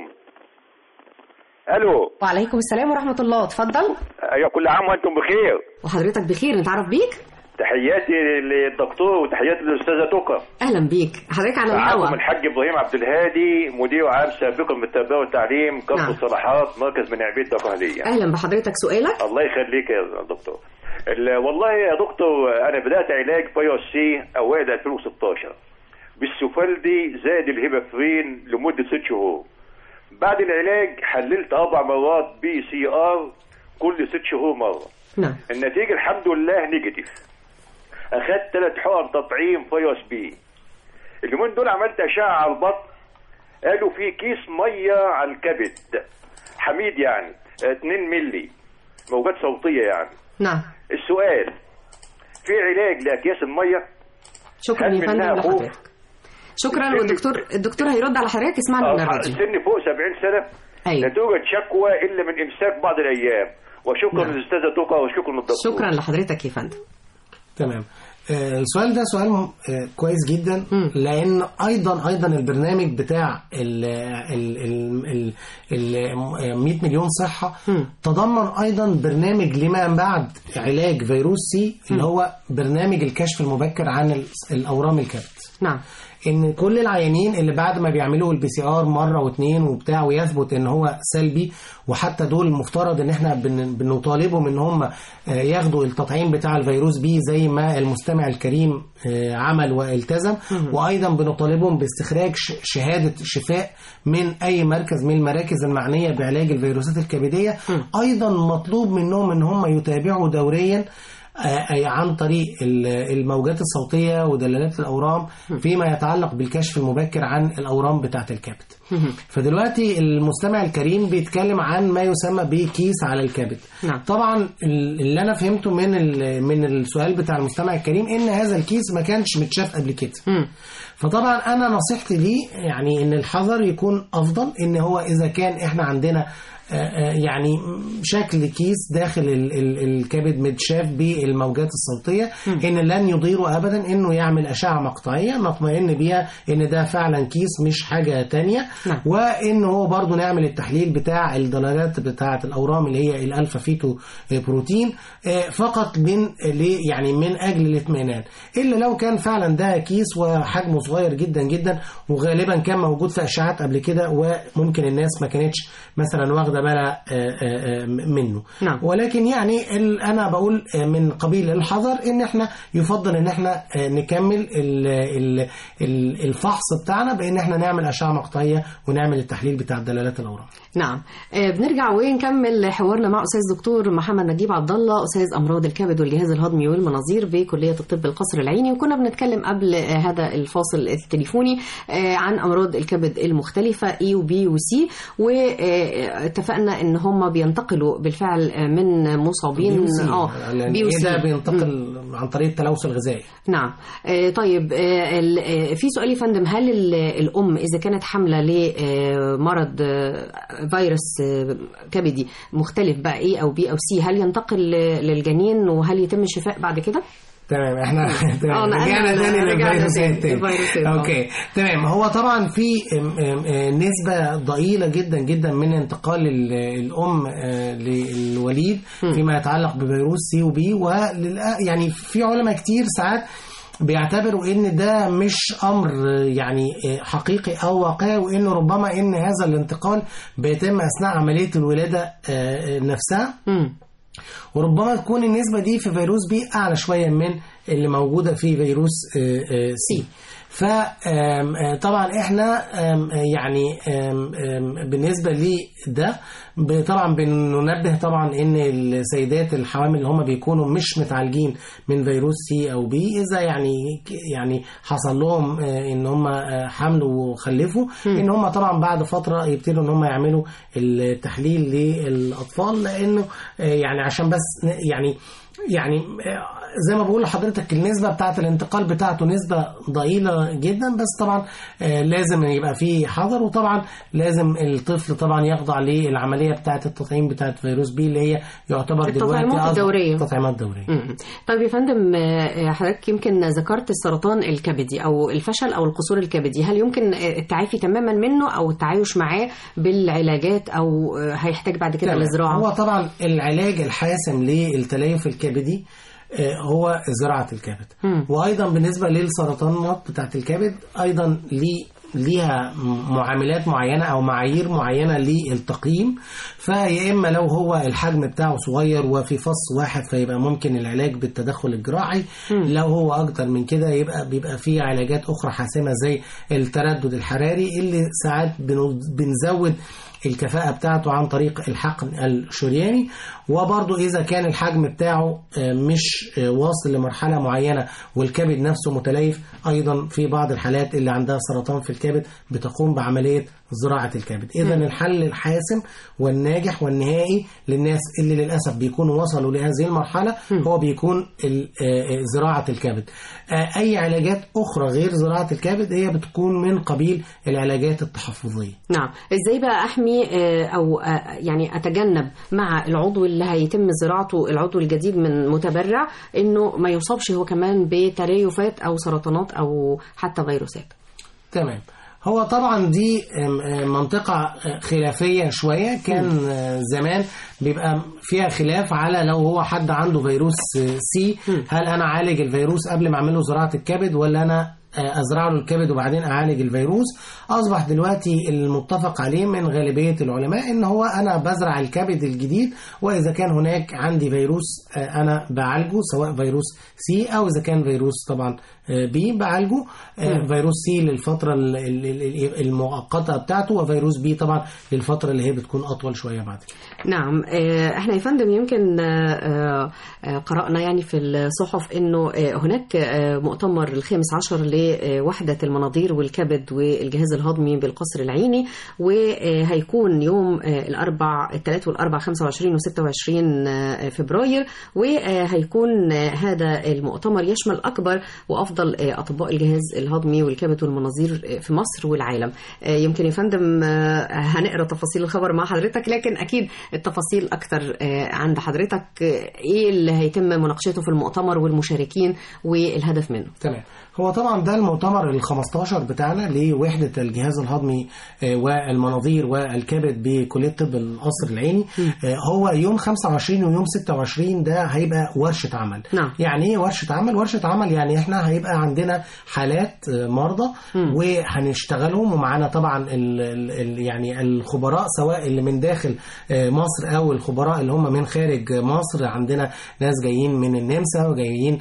الو. وعليكم السلام ورحمة الله، اتفضل. ايوه، كل عام وانتم بخير. وحضرتك بخير، نتعرف بيك؟ تحياتي للدكتور وتحياتي للاستاذه توكا. اهلا بيك، حضرتك على الهواء. معاكم الحاج ابراهيم عبد الهادي، مدير عام سابقا بالتربيه والتعليم، كفر الصلاحات، مركز بني عبيد دقهليه. اهلا بحضرتك، سؤالك؟ الله يخليك يا دكتور. والله يا دكتور، انا بدات علاج فيروس سي اوائل 2016 بالسوفالدي زائد الهيبافرين لمده 6 شهور. بعد العلاج حللت 4 مرات PCR كل 6 شهور مره. نعم. النتيجه الحمد لله نيجاتيف. اخدت 3 حقن تطعيم فيروس بي. اليومين دول عملت اشعه على البطن، قالوا في كيس ميه على الكبد حميد، يعني 2 ملي موجات صوتيه يعني. نعم. السؤال، في علاج لاكياس الميه؟ شكرا يا فندم لحضرتك. شكرا. والدكتور هيرد على حضرتك. اسمعنا من الراديو. السن فوق 70 سنه. أيوة. لا توجد شكوى الا من امساك بعض الايام. وشكرا للاستاذه توكا وشكرا للدكتور. شكرا لحضرتك يا فندم. تمام. السؤال ده سؤال كويس جدا، لان ايضا البرنامج بتاع ال 100 مليون صحه تضمن ايضا برنامج لما بعد علاج فيروس سي اللي هو برنامج الكشف المبكر عن الاورام الكبد. نعم. ان كل العيانين اللي بعد ما بيعملوا البي سي ار مره واثنين وبتاع ويثبت ان هو سلبي، وحتى دول المفترض ان احنا بنطالبهم ان هم ياخدوا التطعيم بتاع الفيروس بي زي ما المستمع الكريم عمل والتزم، وايضا بنطالبهم باستخراج شهاده شفاء من اي مركز من المراكز المعنيه بعلاج الفيروسات الكبديه. ايضا مطلوب منهم ان هم يتابعوا دوريا عن طريق الموجات الصوتية ودلالات الأورام فيما يتعلق بالكشف المبكر عن الأورام بتاعة الكبد. فدلوقتي المستمع الكريم بيتكلم عن ما يسمى بكيس على الكبد. طبعا اللي أنا فهمته من السؤال بتاع المستمع الكريم إن هذا الكيس ما كانش متشاف قبل كده. فطبعا أنا نصيحتي ليه يعني إن الحذر يكون أفضل، إن هو إذا كان إحنا عندنا يعني شكل كيس داخل الكبد متشاف بالموجات الصوتية، ان لن يضيره ابدا انه يعمل اشعة مقطعية نطمئن بيها ان ده فعلا كيس مش حاجة تانية. وان هو برضو نعمل التحليل بتاع الدلالات بتاعة الاورام اللي هي الالفا فيتو بروتين فقط يعني من اجل الاطمئنان، الا لو كان فعلا ده كيس وحجمه صغير جدا جدا وغالبا كان موجود في اشعات قبل كده وممكن الناس ما كانتش مثلا واخده بالها منه. ولكن يعني انا بقول من قبيل الحذر ان احنا يفضل ان احنا نكمل الفحص بتاعنا بان احنا نعمل اشعه مقطعيه ونعمل التحليل بتاع دلالات الاورام. نعم. بنرجع ونكمل حوارنا مع استاذ دكتور محمد نجيب عبد الله، استاذ امراض الكبد والجهاز الهضمي والمناظير بكليه الطب القصر العيني، وكنا بنتكلم قبل هذا الفاصل التليفوني عن امراض الكبد المختلفه اي وبي وسي، واتفقنا ان هم بينتقلوا بالفعل من مصابين بي وسي، ده بينتقل عن طريق التلوث الغذائي. نعم. طيب في سؤال يا فندم، هل الام اذا كانت حامله لمرض فيروس كبدي مختلف بقى ايه او بي او سي، هل ينتقل للجنين وهل يتم الشفاء بعد كده؟ تمام. احنا رجعنا تاني للفيروسات تاني. اوكي تمام. هو طبعا في نسبة ضئيلة جدا جدا من انتقال الام للوليد فيما يتعلق بفيروس سي وبي، يعني في علماء كتير ساعات بيعتبروا ان ده مش امر يعني حقيقي او واقعي، وانه ربما ان هذا الانتقال بيتم اثناء عملية الولادة نفسها، وربما تكون النسبة دي في فيروس بي أعلى شوية من اللي موجودة في فيروس سي. فطبعا احنا يعني بالنسبة لده طبعا بننبه طبعا ان السيدات الحوامل اللي هم بيكونوا مش متعالجين من فيروس سي او بي، اذا يعني حصل لهم ان هم حملوا وخلفوا، ان هم طبعا بعد فترة يبتدوا ان هم يعملوا التحليل للاطفال، لانه يعني عشان بس يعني زي ما بقول لحضرتك النسبة بتاعت الانتقال بتاعته نسبة ضئيلة جدا، بس طبعا لازم يبقى فيه حذر، وطبعا لازم الطفل طبعا يخضع للعملية بتاعت التطعيم بتاعت فيروس بي اللي هي يعتبر دلوقتي التطعيمات الدورية. طيب يا فندم، حضرتك يمكن ذكرت السرطان الكبدي او الفشل او القصور الكبدي، هل يمكن التعافي تماما منه او التعايش معاه بالعلاجات او هيحتاج بعد كده للزراعة؟ هو طبعا العلاج الحاسم للتليف الكبدي هو زراعة الكبد. وأيضا بالنسبة للسرطانات بتاعة الكبد أيضا ليها معاملات معينة أو معايير معينة للتقييم، فيا إما لو هو الحجم بتاعه صغير وفي فص واحد فيبقى ممكن العلاج بالتدخل الجراحي، لو هو أكتر من كده بيبقى فيه علاجات أخرى حاسمة زي التردد الحراري اللي ساعات بنزود الكفاءة بتاعته عن طريق الحقن الشرياني. وبرضو إذا كان الحجم بتاعه مش واصل لمرحلة معينة والكبد نفسه متليف، أيضا في بعض الحالات اللي عندها سرطان في الكبد بتقوم بعملية زراعة الكبد. إذن الحل الحاسم والناجح والنهائي للناس اللي للأسف بيكونوا وصلوا لهذه المرحلة هو بيكون زراعة الكبد. أي علاجات أخرى غير زراعة الكبد هي بتكون من قبيل العلاجات التحفظية. نعم. إزاي بقى أحمي أو يعني أتجنب مع العضو اللي هيتم زراعته، العضو الجديد من متبرع، إنه ما يصابش هو كمان بتليفات أو سرطانات أو حتى فيروسات؟ تمام. هو طبعا دي منطقة خلافية شوية، كان زمان بيبقى فيها خلاف على لو هو حد عنده فيروس سي، هل أنا عالج الفيروس قبل ما أعمله زراعة الكبد ولا أنا ازرع له الكبد وبعدين اعالج الفيروس. اصبح دلوقتي المتفق عليه من غالبيه العلماء ان هو انا بزرع الكبد الجديد، واذا كان هناك عندي فيروس انا بعالجه، سواء فيروس سي او اذا كان فيروس طبعا بي بعالجه. فيروس سي للفتره المؤقته بتاعته، وفيروس بي طبعا للفتره اللي هي بتكون اطول شويه بعد كده. نعم. احنا يا فندم يمكن قرأنا يعني في الصحف انه هناك مؤتمر الخامس عشر لوحدة المناظير والكبد والجهاز الهضمي بالقصر العيني، وهيكون يوم الثلاث والاربع 25 و26 فبراير، وهيكون هذا المؤتمر يشمل اكبر وافضل اطباء الجهاز الهضمي والكبد والمناظير في مصر والعالم. يمكن يا فندم هنقرا تفاصيل الخبر مع حضرتك، لكن اكيد التفاصيل اكتر عند حضرتك. ايه اللي هيتم مناقشته في المؤتمر والمشاركين والهدف منه؟ تمام. هو طبعا ده المؤتمر ال15 بتاعنا لوحدة الجهاز الهضمي والمناظير والكبد بكلية طب القصر العيني. هو يوم 25 ويوم 26 ده هيبقى ورشة عمل. نعم. يعني ايه ورشة عمل؟ ورشة عمل يعني احنا هيبقى عندنا حالات مرضى وهنشتغلهم، ومعانا طبعا يعني الخبراء سواء اللي من داخل مصر او الخبراء اللي هم من خارج مصر. عندنا ناس جايين من النمسا، وجايين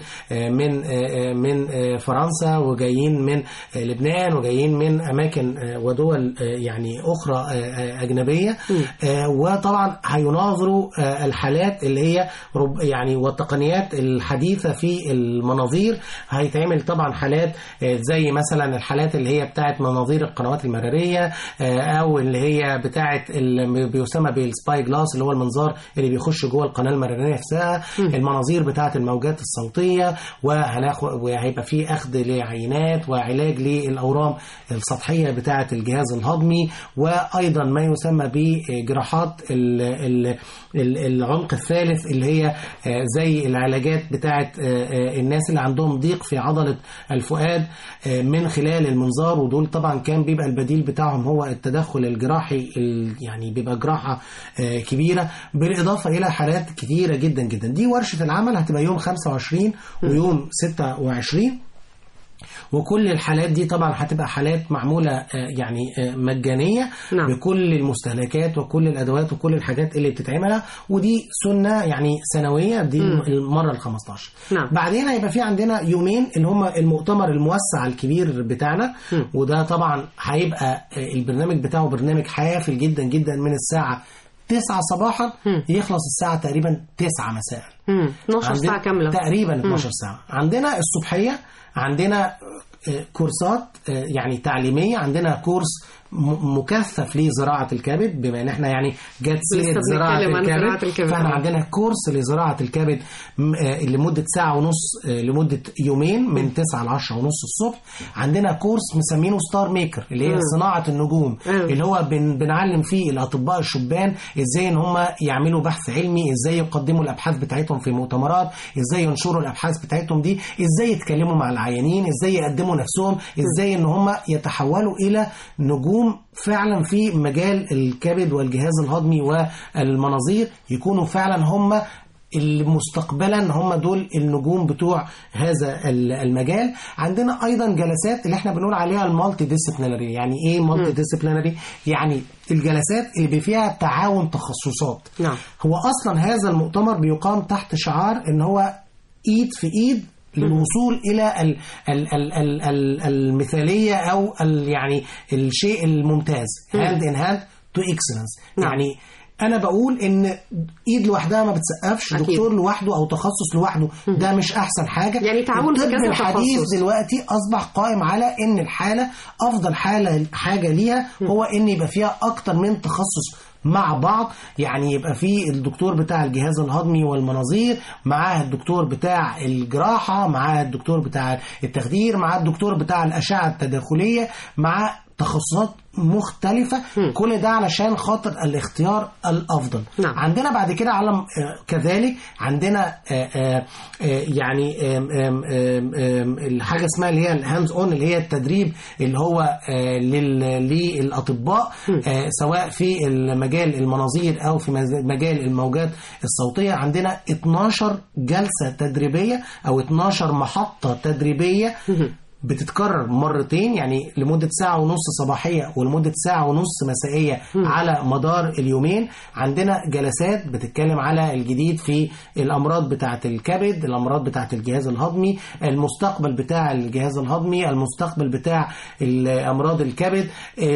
من فرنسا، وجايين من لبنان، وجايين من أماكن ودول يعني أخرى أجنبية. وطبعا هيناظروا الحالات اللي هي يعني والتقنيات الحديثة في المناظير. هيتعمل طبعا حالات زي مثلا الحالات اللي هي بتاعت مناظير القنوات المرارية، أو اللي هي بتاعت اللي بيسمى بالسباي جلاس اللي هو المنظار اللي بيخش جوه القناة المرارية نفسها، المناظير بتاعت الموجات الصوتية، وهيبقى فيه أخذ لعينات وعلاج للأورام السطحية بتاعة الجهاز الهضمي، وأيضا ما يسمى بجراحات العمق الثالث اللي هي زي العلاجات بتاعة الناس اللي عندهم ضيق في عضلة الفؤاد من خلال المنظار. ودول طبعا كان بيبقى البديل بتاعهم هو التدخل الجراحي، يعني بيبقى جراحة كبيرة، بالإضافة إلى حالات كتيرة جدا جدا. دي ورشة العمل هتبقى يوم 25 ويوم 26، وكل الحالات دي طبعا هتبقى حالات معمولة يعني مجانية. نعم. بكل المستهلكات وكل الأدوات وكل الحاجات اللي بتتعملها، ودي سنة يعني سنوية، دي المرة ال15. نعم. بعدين هيبقى في عندنا يومين اللي هم المؤتمر الموسع الكبير بتاعنا. وده طبعا هيبقى البرنامج بتاعه برنامج حافل جدا جدا، من الساعة 9 صباحا يخلص الساعة تقريبا 9 مساء. 12 ساعة كاملة تقريبا. 12 ساعة. عندنا الصبحية عندنا كورسات يعني تعليمية. عندنا كورس مكثف لزراعة الكبد، بما ان احنا يعني جت سيرة زراعة الكبد، فاحنا عندنا كورس لزراعة الكبد لمدة ساعة ونص لمدة يومين من 9 ل 10 ونص الصبح. عندنا كورس مسمينه ستار ميكر اللي هي صناعة النجوم، اللي هو بنعلم فيه الأطباء الشبان ازاي ان هم يعملوا بحث علمي، ازاي يقدموا الأبحاث بتاعتهم في مؤتمرات، ازاي ينشروا الأبحاث بتاعتهم دي، ازاي يتكلموا مع العيانين، ازاي يقدموا نفسهم، ازاي ان هم يتحولوا إلى نجوم فعلا في مجال الكبد والجهاز الهضمي والمناظير، يكونوا فعلا هم مستقبلا هم دول النجوم بتوع هذا المجال. عندنا ايضا جلسات اللي احنا بنقول عليها المالتي ديسيبلينري. يعني ايه مالتي ديسيبلينري؟ يعني الجلسات اللي فيها تعاون تخصصات. نعم. هو اصلا هذا المؤتمر بيقام تحت شعار ان هو ايد في ايد للوصول إلى المثالية أو يعني الشيء الممتاز. hand in hand to excellence. يعني أنا بقول إن إيد لوحدها ما بتسقفش، دكتور لوحده أو تخصص لوحده ده مش أحسن حاجة. يعني تعاون في كذا الحديث تخصص دلوقتي أصبح قائم على إن الحالة أفضل حاجة ليها هو إن يبقى فيها أكتر من تخصص مع بعض. يعني يبقى في الدكتور بتاع الجهاز الهضمي والمناظير، معاه الدكتور بتاع الجراحة، معاه الدكتور بتاع التخدير، معاه الدكتور بتاع الأشعة التداخلية، معاه تخصصات مختلفة. كل ده علشان خاطر الاختيار الأفضل. نعم. عندنا بعد كده علم كذلك عندنا يعني الحاجة اسمها اللي هي الهاندز اون، اللي هي التدريب اللي هو للأطباء سواء في مجال المناظير أو في مجال الموجات الصوتية. عندنا 12 جلسة تدريبية أو 12 محطة تدريبية بتتكرر مرتين، يعني لمدة ساعة ونص صباحية ولمدة ساعة ونص مسائية على مدار اليومين. عندنا جلسات بتتكلم على الجديد في الأمراض بتاعة الكبد، الأمراض بتاعة الجهاز الهضمي، المستقبل بتاع الجهاز الهضمي، المستقبل بتاع أمراض الكبد.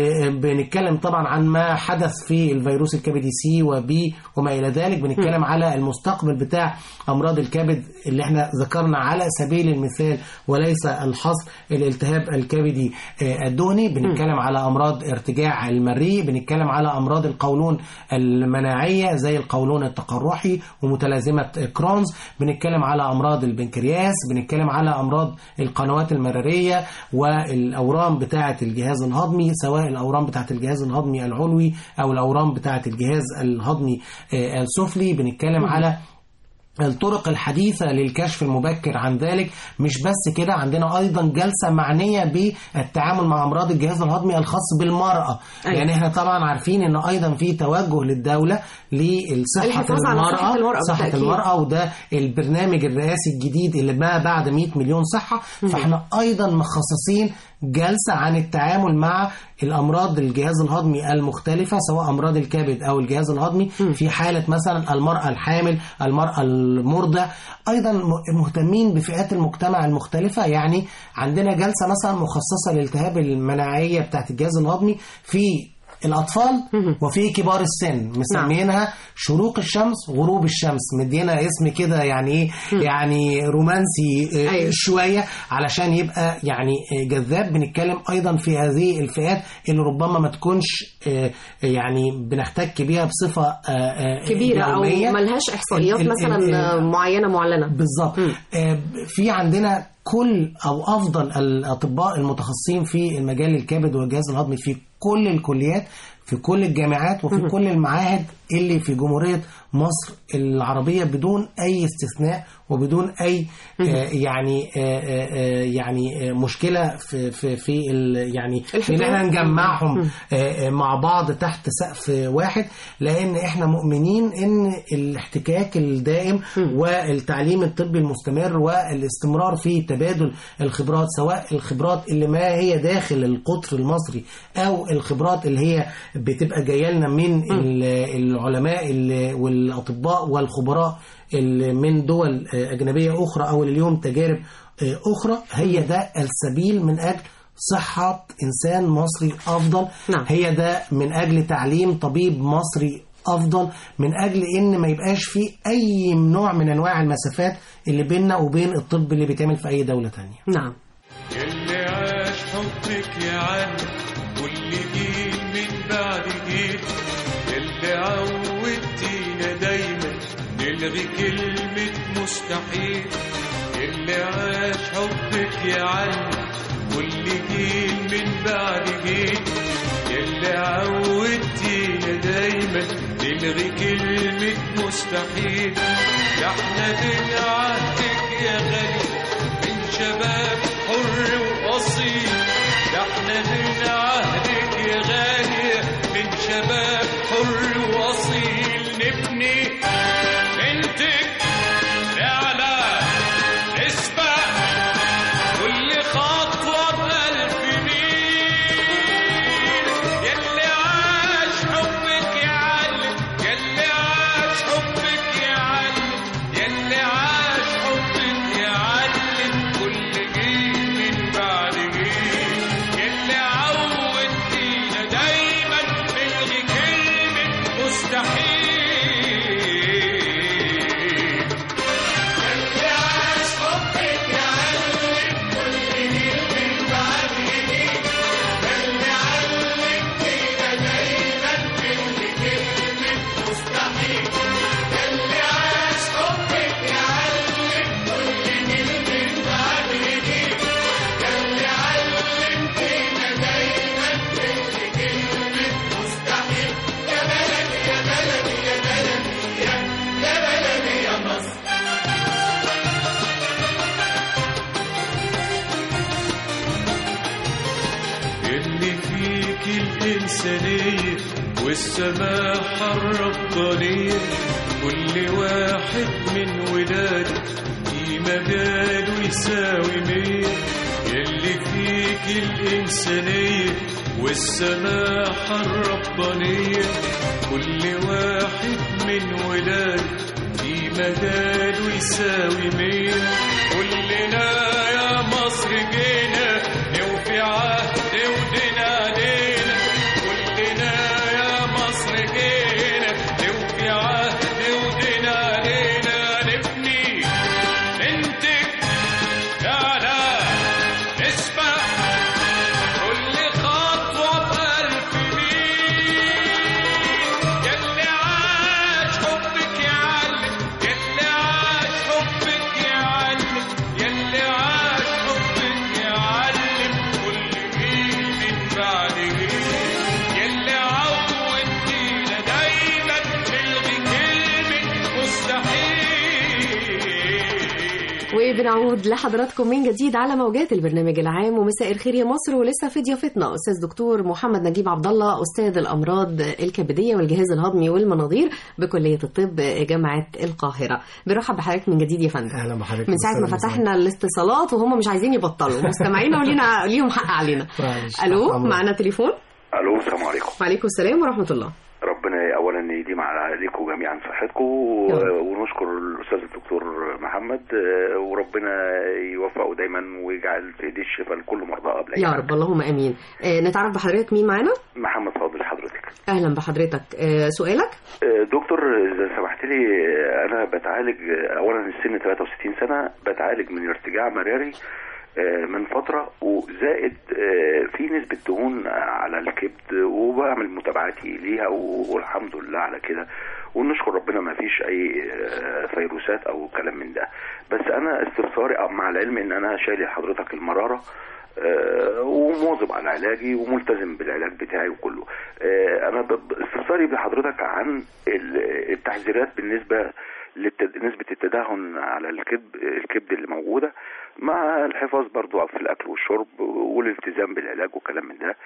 بنتكلم طبعا عن ما حدث في الفيروس الكبدي سي وبي وما إلى ذلك. بنتكلم على المستقبل بتاع أمراض الكبد اللي احنا ذكرنا على سبيل المثال وليس الحصر الالتهاب الكبدي الدهني. بنتكلم على أمراض ارتجاع المريء، بنتكلم على أمراض القولون المناعية زي القولون التقرحي ومتلازمة كرونز، بنتكلم على أمراض البنكرياس، بنتكلم على أمراض القنوات المرارية والأورام بتاعة الجهاز الهضمي، سواء الأورام بتاعة الجهاز الهضمي العلوي أو الأورام بتاعة الجهاز الهضمي السفلي. بنتكلم على الطرق الحديثة للكشف المبكر عن ذلك. مش بس كده، عندنا أيضا جلسة معنية بالتعامل مع أمراض الجهاز الهضمي الخاص بالمرأة. يعني احنا طبعا عارفين ان أيضا في توجه للدولة لصحة المرأة، صحة المرأة، وده البرنامج الرئاسي الجديد اللي ما بعد 100 مليون صحة. فاحنا أيضا مخصصين جلسة عن التعامل مع الأمراض الجهاز الهضمي المختلفة، سواء أمراض الكبد أو الجهاز الهضمي، في حالة مثلا المرأة الحامل، المرأة المرضع. أيضا مهتمين بفئات المجتمع المختلفة، يعني عندنا جلسة مثلا مخصصة للالتهاب المناعية بتاعت الجهاز الهضمي في الأطفال وفي كبار السن، مسمينها شروق الشمس غروب الشمس، مدينا اسم كده يعني ايه، يعني رومانسي شوية علشان يبقى يعني جذاب. بنتكلم أيضا في هذه الفئات اللي ربما ما تكونش يعني بنحتك بيها بصفة كبيرة أو ملهاش إحصائيات مثلا معينة معلنة بالضبط. في عندنا كل أو أفضل الأطباء المتخصصين في المجال الكبد والجهاز الهضمي في كل الكليات، في كل الجامعات وفي كل المعاهد اللي في جمهورية مصر العربية بدون أي استثناء وبدون أي يعني مشكلة في يعني إن احنا نجمعهم مع بعض تحت سقف واحد، لأن احنا مؤمنين إن الاحتكاك الدائم والتعليم الطبي المستمر والاستمرار في تبادل الخبرات، سواء الخبرات اللي ما هي داخل القطر المصري أو الخبرات اللي هي بتبقى جاية لنا من العلماء والأطباء والخبراء من دول أجنبية أخرى أو اليوم تجارب أخرى. هي ده السبيل من أجل صحة إنسان مصري أفضل. هي ده من أجل تعليم طبيب مصري أفضل، من أجل إن ما يبقاش فيه أي نوع من أنواع المسافات اللي بيننا وبين الطب اللي بيتعمل في أي دولة تانية. نعم. اللي عاش حبك يا عم واللي جيل من بعد جيل، اللي عودتينا دايما نلغي كلمة مستحيل. اللي عاش حبك يا عم واللي جيل من بعد جيل، اللي عودتينا دايما نلغي كلمة مستحيل. ده احنا بنعهدك يا غالي من شباب حر وأصيل، ده احنا بنعهدك يا غالي من شباب حر وأصيل. نبني بنتك نعلى نسبة كل خطوة بألف ميل. يلي عاش حبك يعلم، يلي عاش حبك يعلم، يلي عاش حبك يعلم كل جيل من بعد جيل. يلي عودتينا دايما نلغي كلمة مستحيل. الإنسانية والسماحة الربانية، كل واحد من ولاده في مجاله يساوي 100. يلي الإنسانية والسماحة الربانية. كل واحد من ولاد في مجاله يساوي 100. كلنا يا مصر جينا نوفي عهد ودين علينا. كلنا يا مصر جينا نوفي عهد ودين علينا. نبني ننتج نعلى نسبح كل خطوة بألف ميل. يلي عاش حبك يعلم، يلي عاش حبك يعلم، يلي عاش حبك يعلم كل جيل من بعد جيل. يلي عودتينا دايما نلغي كلمة مستحيل. وبنعود لحضراتكم من جديد على موجات البرنامج العام ومساء الخير يا مصر. ولسه في ضيافتنا استاذ دكتور محمد نجيب عبد الله، استاذ الامراض الكبديه والجهاز الهضمي والمناظير بكليه الطب جامعه القاهره. بنرحب بحضرتك من جديد يا فندم. اهلا بحضرتك. من ساعه ما فتحنا الاتصالات وهم مش عايزين يبطلوا مستمعينا ليهم حق علينا. الو، معنا تليفون. الو، السلام عليكم. وعليكم السلام ورحمه الله. ربنا اولا يديم عليكم جميعا صحتكم ونشكر الاستاذ الدكتور محمد، وربنا يوفقه دايما ويجعل في ايديه الشفاء لكل مرضى قبل يا رب، اللهم امين. نتعرف بحضرتك مين معانا؟ محمد فاضل حضرتك. اهلا بحضرتك. سؤالك؟ دكتور اذا سمحت لي، انا بتعالج اولا السن 63 سنه، بتعالج من ارتجاع مراري من فترة، وزائد في نسبة دهون على الكبد، وبعمل متابعاتي ليها والحمد لله على كده، ونشكر ربنا ما فيش أي فيروسات أو كلام من ده. بس أنا استفساري مع العلم إن أنا شايل حضرتك المرارة ومواظب على علاجي وملتزم بالعلاج بتاعي وكله. أنا استفساري بحضرتك عن التحذيرات بالنسبة نسبة التدهن على الكبد اللي موجودة، مع الحفاظ برضو في الأكل والشرب والالتزام بالعلاج وكلام من ده.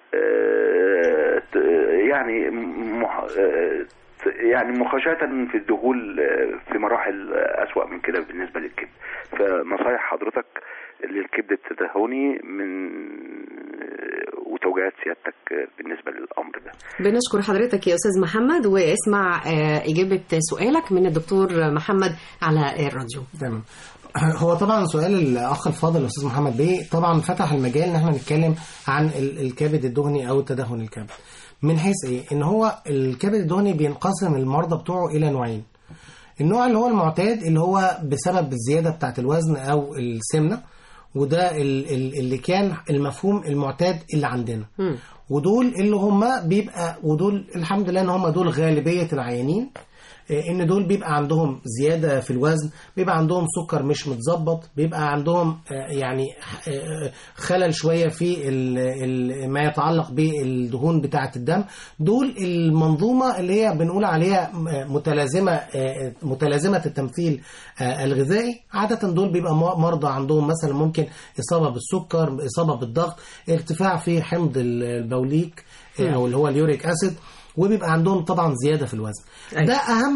يعني مخاشاة في الدخول في مراحل أسوأ من كده بالنسبة للكبد. فنصايح حضرتك للكبد التدهني وتوجيهات سيادتك بالنسبة للأمر ده. بنشكر حضرتك يا أستاذ محمد، واسمع إجابة سؤالك من الدكتور محمد على الراديو. تمام. هو طبعا سؤال الأخ الفاضل الأستاذ محمد بيه طبعا فتح المجال إن احنا نتكلم عن الكبد الدهني أو تدهن الكبد. من حيث إيه؟ إن هو الكبد الدهني بينقسم المرضى بتوعه إلى نوعين. النوع اللي هو المعتاد اللي هو بسبب الزيادة بتاعة الوزن أو السمنة، وده اللي كان المفهوم المعتاد اللي عندنا. ودول اللي هم بيبقى، ودول الحمد لله ان هم دول غالبية العيانين، ان دول بيبقى عندهم زيادة في الوزن، بيبقى عندهم سكر مش متظبط، بيبقى عندهم يعني خلل شوية في ما يتعلق بالدهون بتاعة الدم. دول المنظومة اللي هي بنقول عليها متلازمة التمثيل الغذائي. عادة دول بيبقى مرضى عندهم مثلا ممكن إصابة بالسكر، إصابة بالضغط، ارتفاع في حمض البوليك أو اللي هو اليوريك أسيد، وبيبقى عندهم طبعا زيادة في الوزن. ده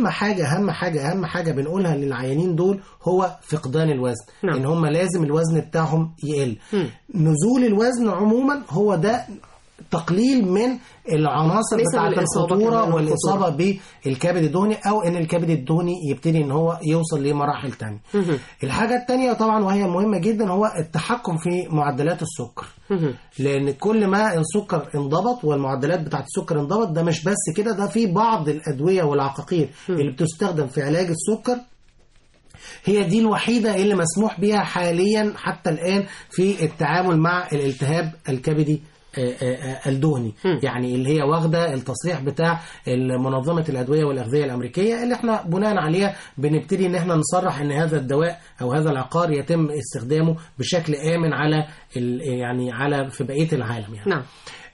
أهم حاجة بنقولها للعيانين دول هو فقدان الوزن. إن هم لازم الوزن بتاعهم يقل. نزول الوزن عموما هو ده تقليل من العناصر بتاعة الخطورة والإصابة بالكبد الدهني، أو إن الكبد الدهني يبتدي إن هو يوصل لمراحل تانية. الحاجة التانية طبعا وهي مهمة جدا هو التحكم في معدلات السكر. لأن كل ما السكر انضبط والمعدلات بتاعة السكر انضبط، ده مش بس كده، ده في بعض الأدوية والعقاقير اللي بتستخدم في علاج السكر هي دي الوحيدة اللي مسموح بها حاليا حتى الآن في التعامل مع الالتهاب الكبدي الدهني. يعني اللي هي واخدة التصريح بتاع منظمة الأدوية والأغذية الأمريكية، اللي احنا بناء عليها بنبتدي ان احنا نصرح ان هذا الدواء او هذا العقار يتم استخدامه بشكل آمن على في بقية العالم يعني. نعم.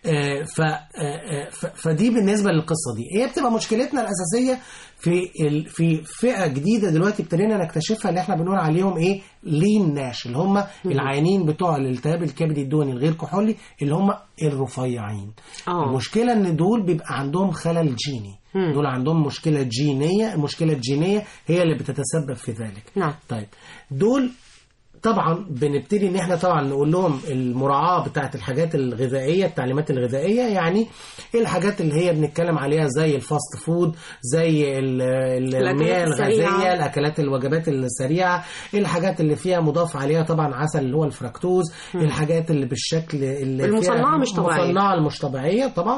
فدي بالنسبة للقصة دي هي بتبقى مشكلتنا الأساسية في فئة جديدة دلوقتي ابتدينا نكتشفها، اللي احنا بنقول عليهم ايه، لين ناش، اللي هم العيانين بتوع الالتهاب الكبدي الدهني الغير كحولي، اللي هم الرفيعين. المشكلة ان دول بيبقى عندهم خلل جيني. دول عندهم مشكلة جينية، المشكلة الجينية هي اللي بتتسبب في ذلك. طيب دول طبعا بنبتدي ان احنا طبعا نقول لهم المراعاه بتاعت الحاجات الغذائيه، التعليمات الغذائيه، يعني الحاجات اللي هي بنتكلم عليها زي الفاست فود، زي المياه الغازيه، الاكلات الوجبات السريعه، الحاجات اللي فيها مضاف عليها طبعا عسل اللي هو الفركتوز، الحاجات اللي بالشكل اللي المصنعه مش طبيعيه، المصنعه المش طبيعيه طبعا.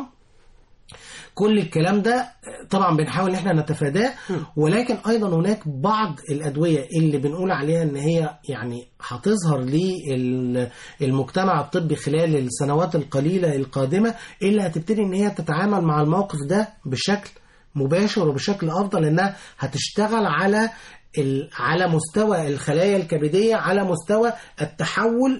كل الكلام ده طبعا بنحاول ان احنا نتفاداه. ولكن ايضا هناك بعض الادويه اللي بنقول عليها ان هي يعني هتظهر للمجتمع الطبي خلال السنوات القليله القادمه، اللي هتبتدي ان هي تتعامل مع الموقف ده بشكل مباشر وبشكل افضل، لانها هتشتغل على مستوى الخلايا الكبدية، على مستوى التحول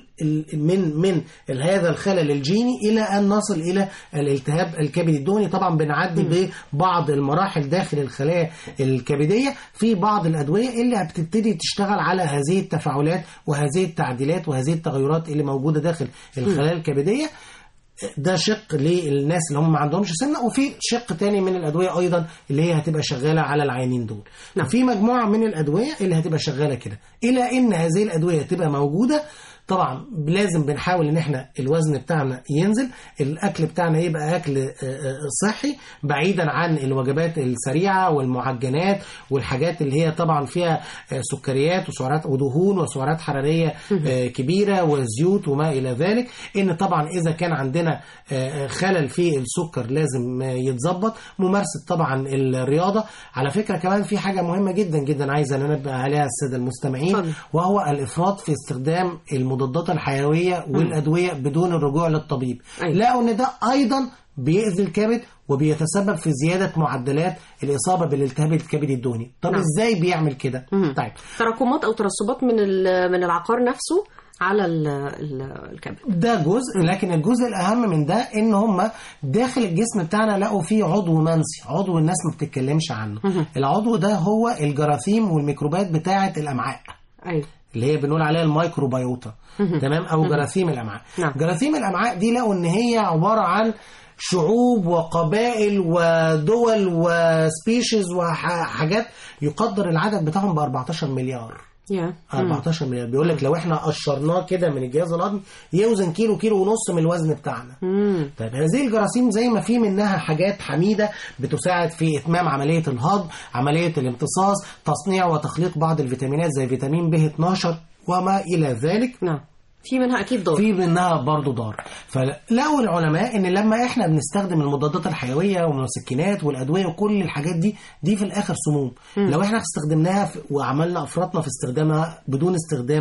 من هذا الخلل الجيني إلى أن نصل إلى الالتهاب الكبدي الدهني. طبعا بنعدي ببعض المراحل داخل الخلايا الكبدية في بعض الأدوية اللي بتبتدي تشتغل على هذه التفاعلات وهذه التعديلات وهذه التغيرات اللي موجودة داخل الخلايا الكبدية. ده شق للناس اللي هم ما عندهمش سمنه، وفي شق تاني من الادويه ايضا اللي هي هتبقى شغاله على العيانين دول. في مجموعه من الادويه اللي هتبقى شغاله كده، الى ان هذه الادويه تبقى موجوده. طبعا لازم بنحاول ان احنا الوزن بتاعنا ينزل، الاكل بتاعنا يبقى اكل صحي بعيدا عن الوجبات السريعه والمعجنات والحاجات اللي هي طبعا فيها سكريات وسعرات ودهون وسعرات حراريه كبيره وزيوت وما الى ذلك. ان طبعا اذا كان عندنا خلل في السكر لازم يتظبط. ممارسه طبعا الرياضه. على فكره كمان في حاجه مهمه جدا جدا عايزه ننبه عليها الساده المستمعين، وهو الافراط في استخدام المضادات الحيوية والأدوية بدون الرجوع للطبيب. لقوا ان ده ايضا بيأذي الكبد وبيتسبب في زيادة معدلات الإصابة بالالتهاب الكبدي الدهني. طب ازاي بيعمل كده؟ طيب تراكمات او ترسبات من العقار نفسه على الكبد، ده جزء. لكن الجزء الأهم من ده إن هم داخل الجسم بتاعنا لقوا فيه عضو منسي، عضو الناس ما بتتكلمش عنه. العضو ده هو الجراثيم والميكروبات بتاعة الأمعاء، اللي هي بنقول عليها الميكروبيوتا، تمام، او جراثيم الامعاء. جراثيم الامعاء دي لقوا ان هي عباره عن شعوب وقبائل ودول وسبيشيز وحاجات يقدر العدد بتاعهم ب 14 مليار. 14 مليار. بيقول لك لو احنا قشرناه كده من الجهاز الهضمي يوزن كيلو ونص من الوزن بتاعنا. طيب هذه الجراثيم زي ما في منها حاجات حميده بتساعد في اتمام عمليه الهضم، عمليه الامتصاص، تصنيع وتخليق بعض الفيتامينات زي فيتامين B12 وما الى ذلك. في منها اكيد ضار، في منها برضو ضار. فلقوا العلماء ان لما احنا بنستخدم المضادات الحيويه والمسكنات والادويه وكل الحاجات دي في الاخر سموم. لو احنا استخدمناها وعملنا افراطنا في استخدامها بدون استخدام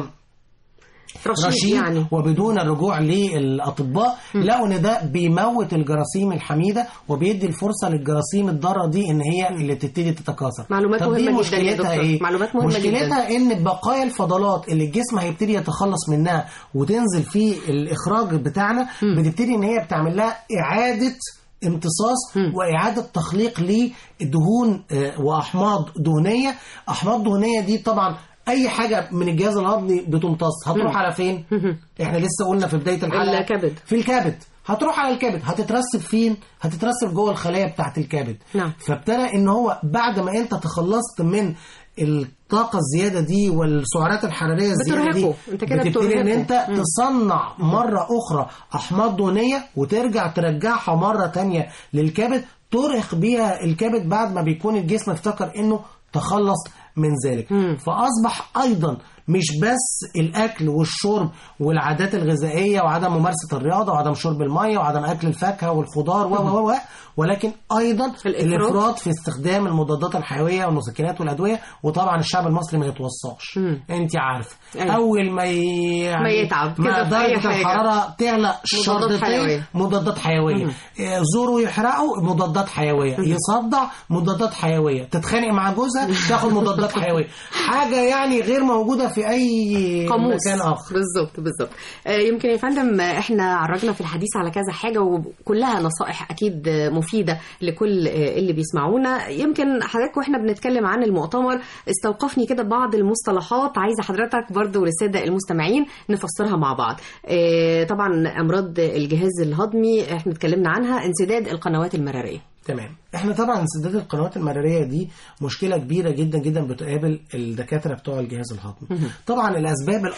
رشيد يعني، وبدون الرجوع للأطباء، لقوا ان ده بيموت الجراثيم الحميدة وبيدي الفرصة للجراثيم الضارة دي ان هي اللي تبتدي تتكاثر. معلومات مهمة جدا يا دكتور. ايه؟ معلومات مهمة مشكلتها جدا. ان بقايا الفضلات اللي الجسم هيبتدي يتخلص منها وتنزل في الإخراج بتاعنا بتبتدي ان هي بتعمل لها إعادة امتصاص وإعادة تخليق لدهون وأحماض دهنية. أحماض دهنية دي طبعا أي حاجة من الجهاز الهضمي بتمتص هتروح على فين؟ إحنا لسه قلنا في بداية الحلقة الكبد. في الكبد. هتروح على الكبد، هتترسب فين؟ هتترسب جوه الخلايا بتاعة الكبد. فابتدى إن هو بعد ما أنت تخلصت من الطاقة الزيادة دي والسعرات الحرارية الزيادة دي، بتبتدي ان انت تصنع مرة اخرى احماض دهنية وترجع ترجعها مرة تانية للكبد، ترهق بيها الكبد بعد ما بيكون الجسم افتكر انه تخلص من ذلك. فاصبح ايضا مش بس الاكل والشرب والعادات الغذائيه وعدم ممارسه الرياضه وعدم شرب الميه وعدم اكل الفاكهه والخضار ولكن ايضا الافراط في استخدام المضادات الحيويه والمسكنات والادويه. وطبعا الشعب المصري ما يتوصاش، انت عارفه اول ما يتعب ما درجه الحراره تعلى شرطتين مضادات حيويه، زوره يحرقه مضادات حيويه، يصدع مضادات حيويه، تتخانق مع جوزها تاخد مضادات حيويه. حاجه يعني غير موجوده في اي قاموس. مكان اخر. بالظبط. يمكن يا فندم احنا عرجنا في الحديث على كذا حاجه وكلها نصائح اكيد مفيده لكل اللي بيسمعونا. يمكن حضرتك واحنا بنتكلم عن المؤتمر استوقفني كده بعض المصطلحات، عايزه حضرتك برضو للساده المستمعين نفسرها مع بعض. طبعا امراض الجهاز الهضمي احنا اتكلمنا عنها، انسداد القنوات المراريه، تمام. احنا طبعا انسداد القنوات المراريه دي مشكله كبيره جدا جدا بتقابل الدكاتره بتوع الجهاز الهضمي. طبعا الاسباب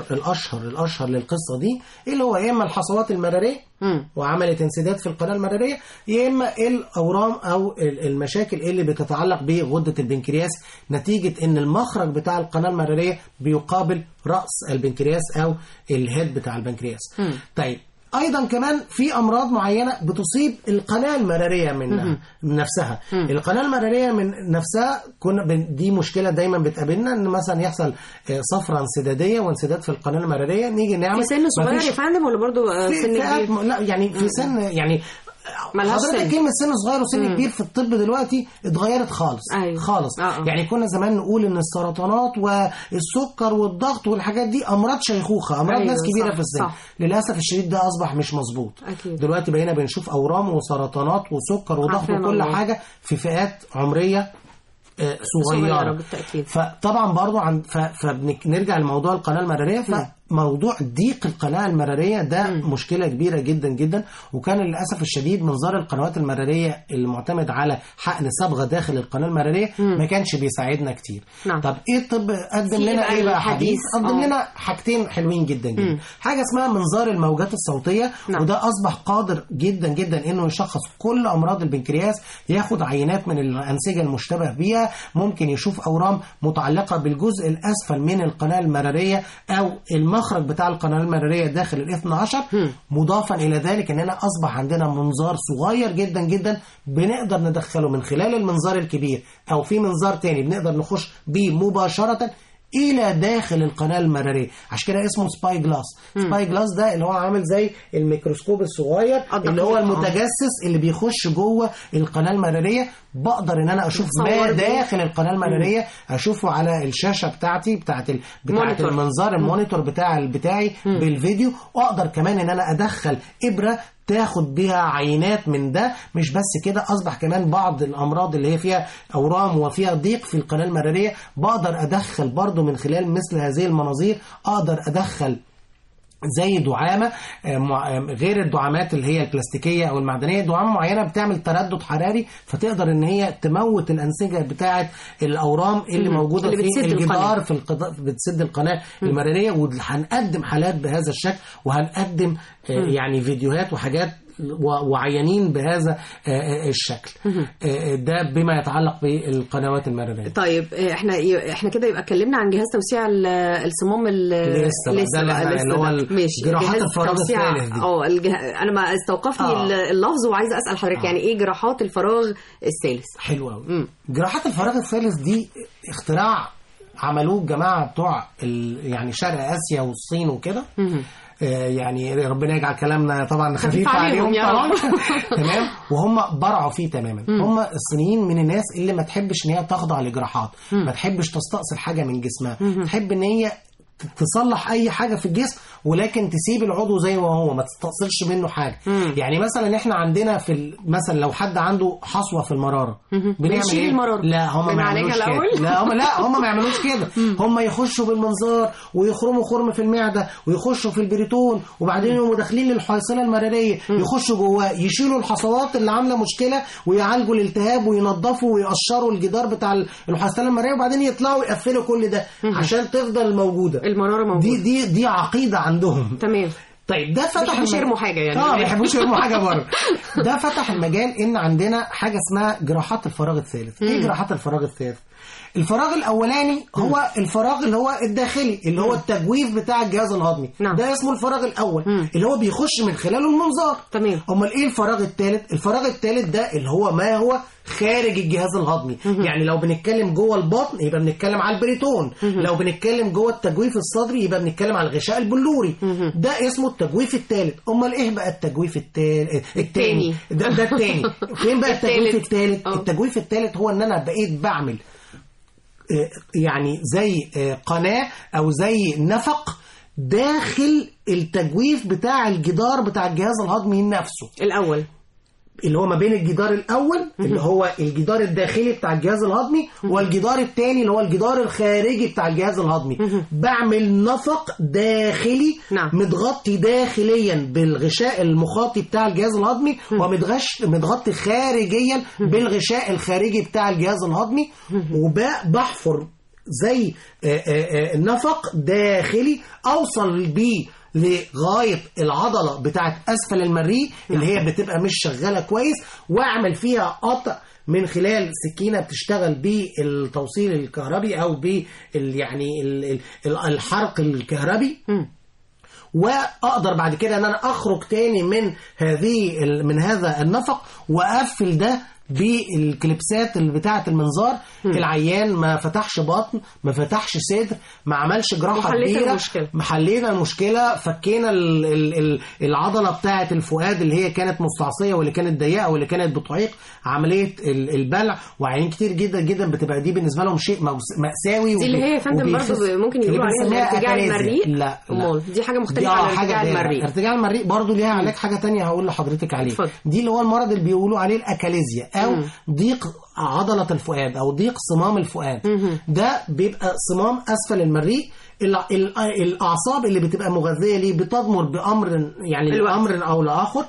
الاشهر للقصه دي اللي هو يا اما الحصوات المراريه وعملت انسداد في القناه المراريه، يا اما الاورام او المشاكل اللي بتتعلق بغده البنكرياس نتيجه ان المخرج بتاع القناه المراريه بيقابل راس البنكرياس او الهيد بتاع البنكرياس. طيب ايضا كمان في امراض معينه بتصيب القناه المراريه من نفسها. القناه المراريه من نفسها دي مشكله دايما بتقابلنا، ان مثلا يحصل صفرة انسداديه وانسداد في القناه المراريه، نيجي نعمل في سن صغير يا فندم ولا برضه سن كبير؟ لا يعني في سن يعني حضرتك كلمة سن صغير وسن كبير في الطب دلوقتي اتغيرت خالص. أيوة. خالص. يعني كنا زمان نقول ان السرطانات والسكر والضغط والحاجات دي امراض شيخوخه، امراض ناس كبيره في السن. للاسف الشديد ده اصبح مش مظبوط. دلوقتي بقينا بنشوف اورام وسرطانات وسكر وضغط وكل حاجه في فئات عمريه صغيره. فطبعا برضو فبنرجع لموضوع القناه المراريه. موضوع ضيق القناة المرارية ده مشكلة كبيرة جدا جدا، وكان للأسف الشديد منظار القنوات المرارية المعتمد على حقن صبغة داخل القناة المرارية ما كانش بيساعدنا كتير. طب ايه الطب قدم لنا ايه بقى حديث؟ قدم لنا حاجتين حلوين جدا جدا. حاجة اسمها منظار الموجات الصوتية، وده أصبح قادر جدا جدا انه يشخص كل أمراض البنكرياس، ياخد عينات من الأنسجة المشتبه بيها، ممكن يشوف أورام متعلقة بالجزء الأسفل من القناة المرارية أو المخرج بتاع القناة المرارية داخل الاثنى عشر. مضافا إلى ذلك أننا أصبح عندنا منظار صغير جدا جدا بنقدر ندخله من خلال المنظار الكبير أو في منظار تاني بنقدر نخش بيه مباشرة إلى داخل القناة المرارية. عشان كده اسمه سباي جلاس. سباي جلاس ده اللي هو عامل زي الميكروسكوب الصغير اللي هو المتجسس اللي بيخش جوه القناة المرارية. بقدر ان انا اشوف ما داخل القناة المرارية، اشوفه على الشاشة بتاعت المنظار المونيتور بتاعي بالفيديو، واقدر كمان ان انا ادخل ابرة تاخد بيها عينات من ده. مش بس كده، اصبح كمان بعض الامراض اللي هي فيها اورام وفيها ضيق في القناة المرارية بقدر ادخل برضو من خلال مثل هذه المناظير، اقدر ادخل زي دعامة غير الدعامات اللي هي البلاستيكية أو المعدنية، دعامة معينة بتعمل تردد حراري فتقدر إن هي تموت الأنسجة بتاعة الأورام اللي موجودة في الجدار بتسد القناة المرارية. وهنقدم حالات بهذا الشكل، وهنقدم يعني فيديوهات وحاجات وعيانين بهذا الشكل ده بما يتعلق بالقنوات المرارية. طيب احنا كده يبقى اتكلمنا عن جهاز توسيع الصمام لسه اللي هو جراحات الفراغ الثالث دي. انا ما استوقفني اللفظ وعايزه اسال حضرتك يعني ايه جراحات الفراغ الثالث؟ حلو قوي. جراحات الفراغ الثالث دي اختراع عملوه الجماعه بتوع يعني شرق اسيا والصين وكده. يعني ربنا يجعل كلامنا طبعا خفيف عليهم طبعا. تمام. وهم برعوا فيه تماما. هم الصينيين من الناس اللي ما تحبش ان هي تخضع لجراحات، ما تحبش تستأصل حاجة من جسمها، تحب ان هي تصلح اي حاجة في الجسم ولكن تسيب العضو زي ما هو، ما تستأصلش منه حاجة. يعني مثلا احنا عندنا مثلا لو حد عنده حصوة في المرارة بنعمل ايه؟ لا هم ما يعملوش كده. هم ما يعملوش كده. هم يخشوا بالمنظار ويخرموا خرم في المعدة ويخشوا في البريتون، وبعدين يقوموا داخلين للحويصلة المرارية يخشوا جواه، يشيلوا الحصوات اللي عاملة مشكلة ويعالجوا الالتهاب وينظفوا ويقشروا الجدار بتاع الحويصلة المرارية، وبعدين يطلعوا يقفلوا كل ده عشان تفضل موجودة المرارة موجودة. دي عقيدة عندهم. تمام. طيب ده فتح ما بيحبوش يرموا حاجه يعني ما بيحبوش يرموا حاجه بره. ده فتح المجال ان عندنا حاجه اسمها جراحات الفراغ الثالث. ايه جراحات الفراغ الثالث؟ الفراغ الاولاني هو الفراغ اللي هو الداخلي اللي هو التجويف بتاع الجهاز الهضمي. ده اسمه الفراغ الاول اللي هو بيخش من خلاله المنظار. تمام. امال ايه الفراغ الثالث؟ الفراغ الثالث ده اللي هو ما هو خارج الجهاز الهضمي. يعني لو بنتكلم جوه البطن يبقى بنتكلم على البريتون، لو بنتكلم جوه التجويف الصدري يبقى بنتكلم على الغشاء البلوري. ده اسمه التجويف الثالث. امال ايه بقى التجويف الثاني؟ ده الثاني. فين بقى التجويف الثالث؟ التجويف الثالث هو ان انا بقيت بعمل يعني زي قناة أو زي نفق داخل التجويف بتاع الجدار بتاع الجهاز الهضمي نفسه. الأول اللي هو ما بين الجدار الاول اللي هو الجدار الداخلي بتاع الجهاز الهضمي والجدار الثاني اللي هو الجدار الخارجي بتاع الجهاز الهضمي. بعمل نفق داخلي متغطي داخليا بالغشاء المخاطي بتاع الجهاز الهضمي ومتغطي خارجيا بالغشاء الخارجي بتاع الجهاز الهضمي، وبحفر زي نفق داخلي اوصل بيه لغاية العضلة بتاعت أسفل المريء اللي هي بتبقى مش شغالة كويس، وأعمل فيها قطع من خلال سكينة بتشتغل بالتوصيل الكهربي أو يعني الحرق الكهربي. وأقدر بعد كده أن أنا أخرج تاني من هذا النفق وأقفل ده بالكليبسات اللي بتاعه المنظار. العيان ما فتحش بطن، ما فتحش صدر، ما عملش جراحه كبيره، حلينا المشكله، فكينا العضله بتاعه الفؤاد اللي هي كانت مستعصيه واللي كانت ضيقه واللي كانت بتعيق عمليه البلع. وعيان كتير جدا جدا بتبقى دي بالنسبه لهم شيء مأساوي. دي اللي هي يا فندم برضه ممكن يقولوا عليها ارتجاع المريء. لا دي حاجه مختلفه عن ارتجاع المريء. ارتجاع المريء برضه ليها علاج حاجه تانية هقول لحضرتك عليه. دي اللي هو المرض اللي بيقولوا عليه الاكاليزيا أو ضيق عضلة الفؤاد أو ضيق صمام الفؤاد. ده بيبقى صمام أسفل المريء. الأعصاب اللي بتبقى مغذية ليه بتضمر بأمر يعني لأمر أو لآخر،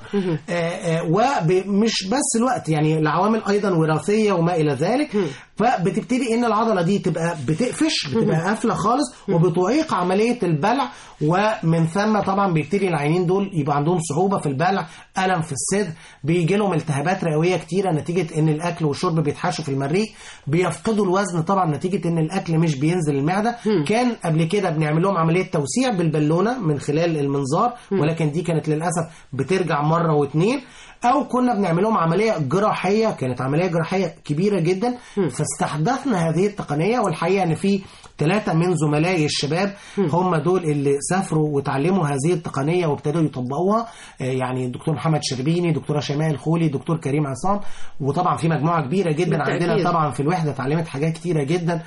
ومش بس الوقت يعني العوامل أيضا وراثية وما إلى ذلك. فبتبتدي ان العضله دي تبقى بتقفش، بتبقى قافله خالص وبتعيق عمليه البلع، ومن ثم طبعا بيبتدي العينين دول يبقى عندهم صعوبه في البلع، الم في الصدر، بيجي لهم التهابات رئويه كتيره نتيجه ان الاكل والشرب بيتحشوا في المريء، بيفقدوا الوزن طبعا نتيجه ان الاكل مش بينزل المعده. كان قبل كده بنعمل لهم عمليه توسيع بالبالونه من خلال المنظار، ولكن دي كانت للاسف بترجع مره واثنين، او كنا بنعمل لهم عمليه جراحيه، كانت عمليه جراحيه كبيره جدا. فاستحدثنا هذه التقنيه، والحقيقه ان في 3 من زملائي الشباب هم دول اللي سافروا وتعلموا هذه التقنيه وابتدوا يطبقوها. يعني الدكتور محمد شربيني، دكتوره شيماء الخولي، دكتور كريم عصام، وطبعا في مجموعه كبيره جدا بالتأكيد. عندنا طبعا في الوحده اتعلمت حاجات كتيره جدا،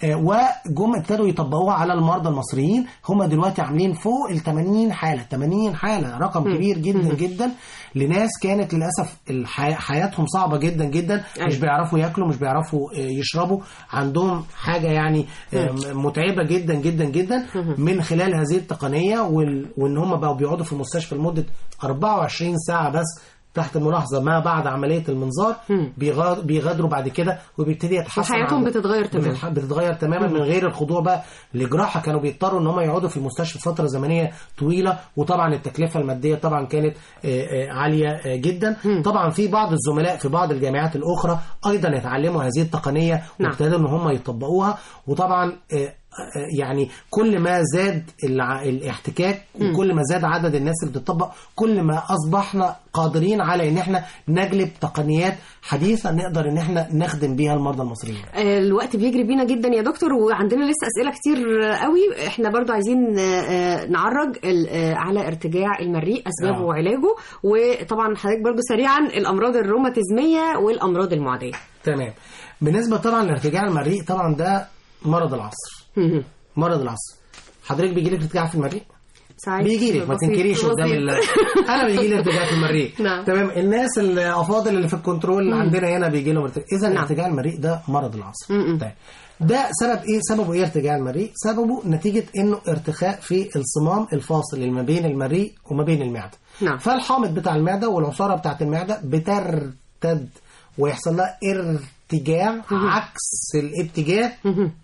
وجم ابتدوا يطبقوها على المرضى المصريين. هم دلوقتي عاملين فوق ال 80 حاله، 80 حاله، رقم كبير جدا جدا لناس كانت للاسف حياتهم صعبه جدا جدا، مش بيعرفوا ياكلوا، مش بيعرفوا يشربوا، عندهم حاجه يعني متعبه جدا جدا جدا. من خلال هذه التقنيه وان هم بقوا بيقعدوا في المستشفى لمده 24 ساعه بس تحت الملاحظه ما بعد عمليه المنظار، بيغادروا بعد كده وبيبتدي يتحسن، حياتهم بتتغير تماما من غير الخضوع بقى لجراحه. كانوا بيضطروا ان هم يقعدوا في المستشفى فتره زمنيه طويله، وطبعا التكلفه الماديه طبعا كانت عاليه جدا. طبعا في بعض الزملاء في بعض الجامعات الاخرى ايضا يتعلموا هذه التقنيه وابتدوا ان هم يطبقوها. وطبعا يعني كل ما زاد الاحتكاك وكل ما زاد عدد الناس اللي بتطبق، كل ما اصبحنا قادرين على ان احنا نجلب تقنيات حديثه نقدر ان احنا نخدم بيها المرضى المصريين. الوقت بيجري بينا جدا يا دكتور، وعندنا لسه اسئله كتير قوي. احنا برضو عايزين نعرج على ارتجاع المريء، اسبابه وعلاجه، وطبعا حضرتك برضو سريعا الامراض الروماتيزميه والامراض المعديه. تمام. بالنسبه طبعا لارتجاع المريء، طبعا ده مرض العصر. مرض العصر. حضرتك بيجي لك ارتجاع في المريء؟ بيجي لك، ما تنكريش قدام انا بيجي لي ارتجاع في المريء. تمام. الناس الافاضل اللي في الكنترول عندنا هنا بيجي لهم ارتجاع. اذا ارتجاع المريء ده مرض العصر. طيب ده سبب ايه؟ سببه ايه ارتجاع المريء؟ سببه نتيجه انه ارتخاء في الصمام الفاصل ما بين المريء وما بين المعده. فالحامض بتاع المعده والعصاره بتاعت المعده بترتد ويحصل لها ارتجاع عكس الاتجاه،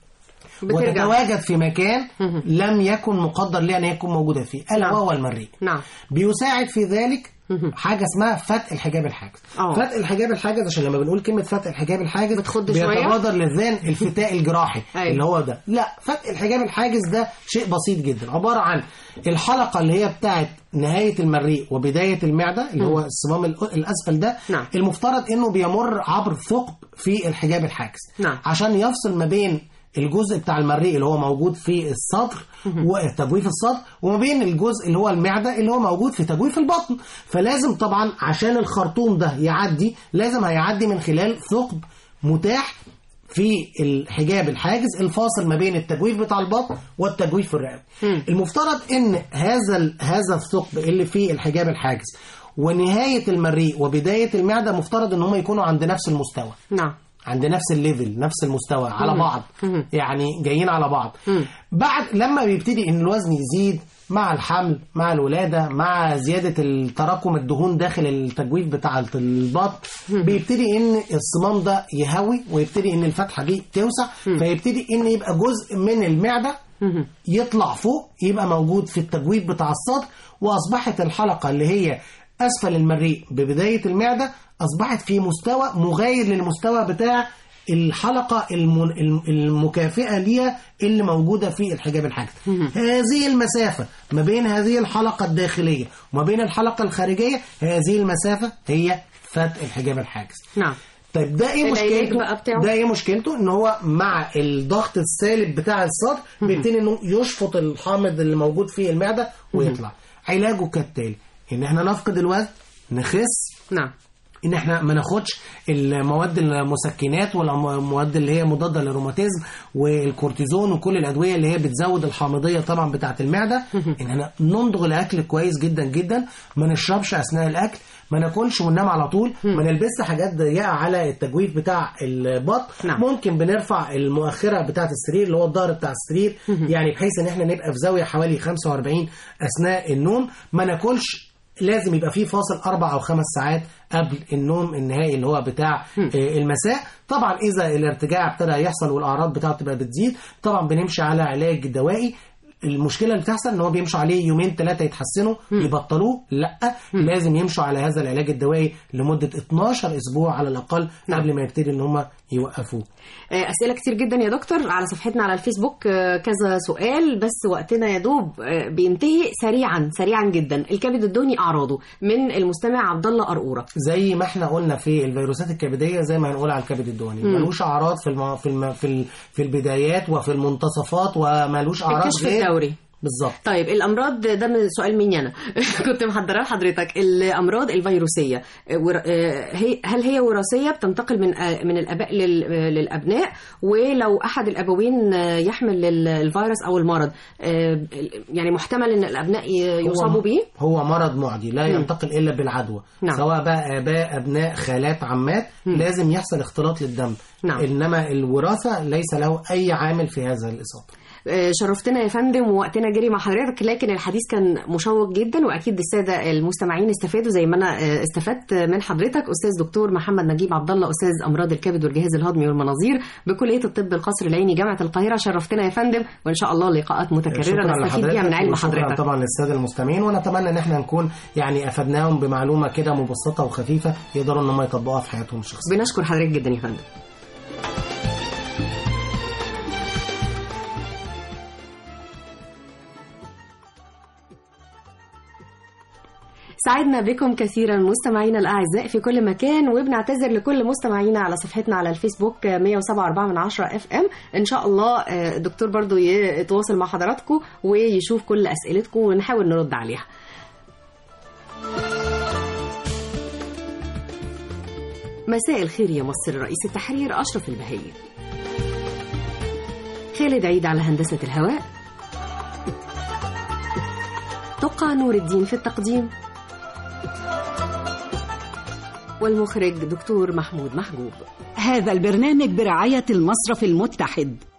وتتواجد في مكان لم يكن مقدر لها ان يكون موجوده فيه، الا وهو المريء. بيساعد في ذلك حاجه اسمها فتح الحجاب الحاجز. فتح الحجاب الحاجز، عشان لما بنقول كلمه فتح الحجاب الحاجز بيتبادر للذهن الفتاء الجراحي اللي هو ده. لا، فتح الحجاب الحاجز ده شيء بسيط جدا، عباره عن الحلقه اللي هي بتاعت نهايه المريء وبدايه المعده اللي هو الصمام الاسفل ده. المفترض انه بيمر عبر ثقب في الحجاب الحاجز عشان يفصل ما بين الجزء بتاع المريء اللي هو موجود في الصدر وتجويف الصدر، وما بين الجزء اللي هو المعدة اللي هو موجود في تجويف البطن. فلازم طبعا عشان الخرطوم ده يعدي لازم هيعدي من خلال ثقب متاح في الحجاب الحاجز الفاصل ما بين التجويف بتاع البطن والتجويف الرئوي. المفترض ان هذا الثقب اللي فيه الحجاب الحاجز ونهاية المريء وبداية المعدة مفترض ان هم يكونوا عند نفس المستوى، نعم، عند نفس الليفل، نفس المستوى على بعض، يعني جايين على بعض. بعد لما بيبتدي ان الوزن يزيد مع الحمل، مع الولادة، مع زيادة التراكم الدهون داخل التجويف بتاع البطن، بيبتدي ان الصمام ده يهوي، ويبتدي ان الفتحة دي توسع، فيبتدي ان يبقى جزء من المعدة يطلع فوق، يبقى موجود في التجويف بتاع الصدر، واصبحت الحلقة اللي هي اسفل المريء ببداية المعدة اصبحت في مستوى مغاير للمستوى بتاع الحلقة المكافئة ليها اللي موجودة في الحجاب الحاجز. هذه المسافة ما بين هذه الحلقة الداخلية وما بين الحلقة الخارجية، هذه المسافة هي فتح الحجاب الحاجز. نعم. طيب ده ايه مشكلته؟ ده ايه مشكلته؟ ان هو مع الضغط السالب بتاع الصدر بيبتدي انه يشفط الحامض اللي موجود في المعدة ويطلع. علاجه كالتالي: ان احنا نفقد الوزن، نخس، نعم، ان احنا ما ناخدش المواد المسكنات والمواد اللي هي مضاده للروماتيزم والكورتيزون وكل الادويه اللي هي بتزود الحامضيه طبعا بتاعه المعده. ان احنا نمضغ الاكل كويس جدا جدا، ما نشربش اثناء الاكل، ما ناكلش وننام على طول، ما نلبسش حاجات ضيقه على التجويف بتاع البطن. نعم. ممكن بنرفع المؤخره بتاعه السرير اللي هو الظهر بتاع السرير، يعني بحيث ان احنا نبقى في زاويه حوالي 45 اثناء النوم. ما ناكلش، لازم يبقى فيه فاصل 4 أو 5 ساعات قبل النوم النهائي اللي هو بتاع المساء. طبعا إذا الارتجاع ابتدى يحصل والأعراض بتاعته تبقى بتزيد، طبعا بنمشي على علاج دوائي. المشكلة اللي بتحصل ان هو بيمشوا عليه 2-3 يتحسنوا يبطلوه، لا، لازم يمشوا على هذا العلاج الدوائي لمدة 12 اسبوع على الاقل قبل ما يبتدي ان هم يوقفوه. اسئله كتير جدا يا دكتور على صفحتنا على الفيسبوك، كذا سؤال بس وقتنا يا دوب بينتهي. سريعا جدا، الكبد الدهني اعراضه، من المستمع عبد الله قرقوره. زي ما احنا قلنا في الفيروسات الكبديه، زي ما هنقول على الكبد الدهني، ملوش اعراض في البدايات وفي المنتصفات، وملوش اعراض غير الدوري بالظبط. طيب الامراض ده من سؤال مني انا كنت محضراه لحضرتك. الامراض الفيروسيه هل هي وراثيه بتنتقل من الاباء للابناء؟ ولو احد الابوين يحمل الفيروس او المرض، يعني محتمل ان الابناء يصابوا به؟ هو مرض معدي لا ينتقل الا بالعدوى. نعم. سواء بقى اباء، ابناء، خالات، عمات، لازم يحصل اختلاط للدم. نعم. انما الوراثه ليس له اي عامل في هذا الاصابه. شرفتنا يا فندم، ووقتنا جري مع حضرتك، لكن الحديث كان مشوق جدا، واكيد الساده المستمعين استفادوا زي ما انا استفدت من حضرتك. استاذ دكتور محمد نجيب عبد الله، استاذ امراض الكبد والجهاز الهضمي والمناظير بكليه الطب القصر العيني جامعه القاهره. شرفتنا يا فندم، وان شاء الله لقاءات متكرره نستفيد بيها من علم حضرتك. شكرا طبعا للساده المستمعين، ونتمنى ان احنا نكون يعني افدناهم بمعلومه كده مبسطه وخفيفه يقدروا ان هم يطبقوها في حياتهم الشخصيه. بنشكر حضرتك جدا يا فندم. سعدنا بكم كثيرا مستمعينا الأعزاء في كل مكان، وبنعتذر لكل مستمعينا على صفحتنا على الفيسبوك 107.4 FM. إن شاء الله الدكتور برضو يتواصل مع حضراتكم ويشوف كل أسئلتكم ونحاول نرد عليها. مساء الخير يا مصر. رئيس التحرير أشرف البهي، خالد عيد على هندسة الهواء، تقى نور الدين في التقديم، والمخرج دكتور محمود محجوب. هذا البرنامج برعاية المصرف المتحد.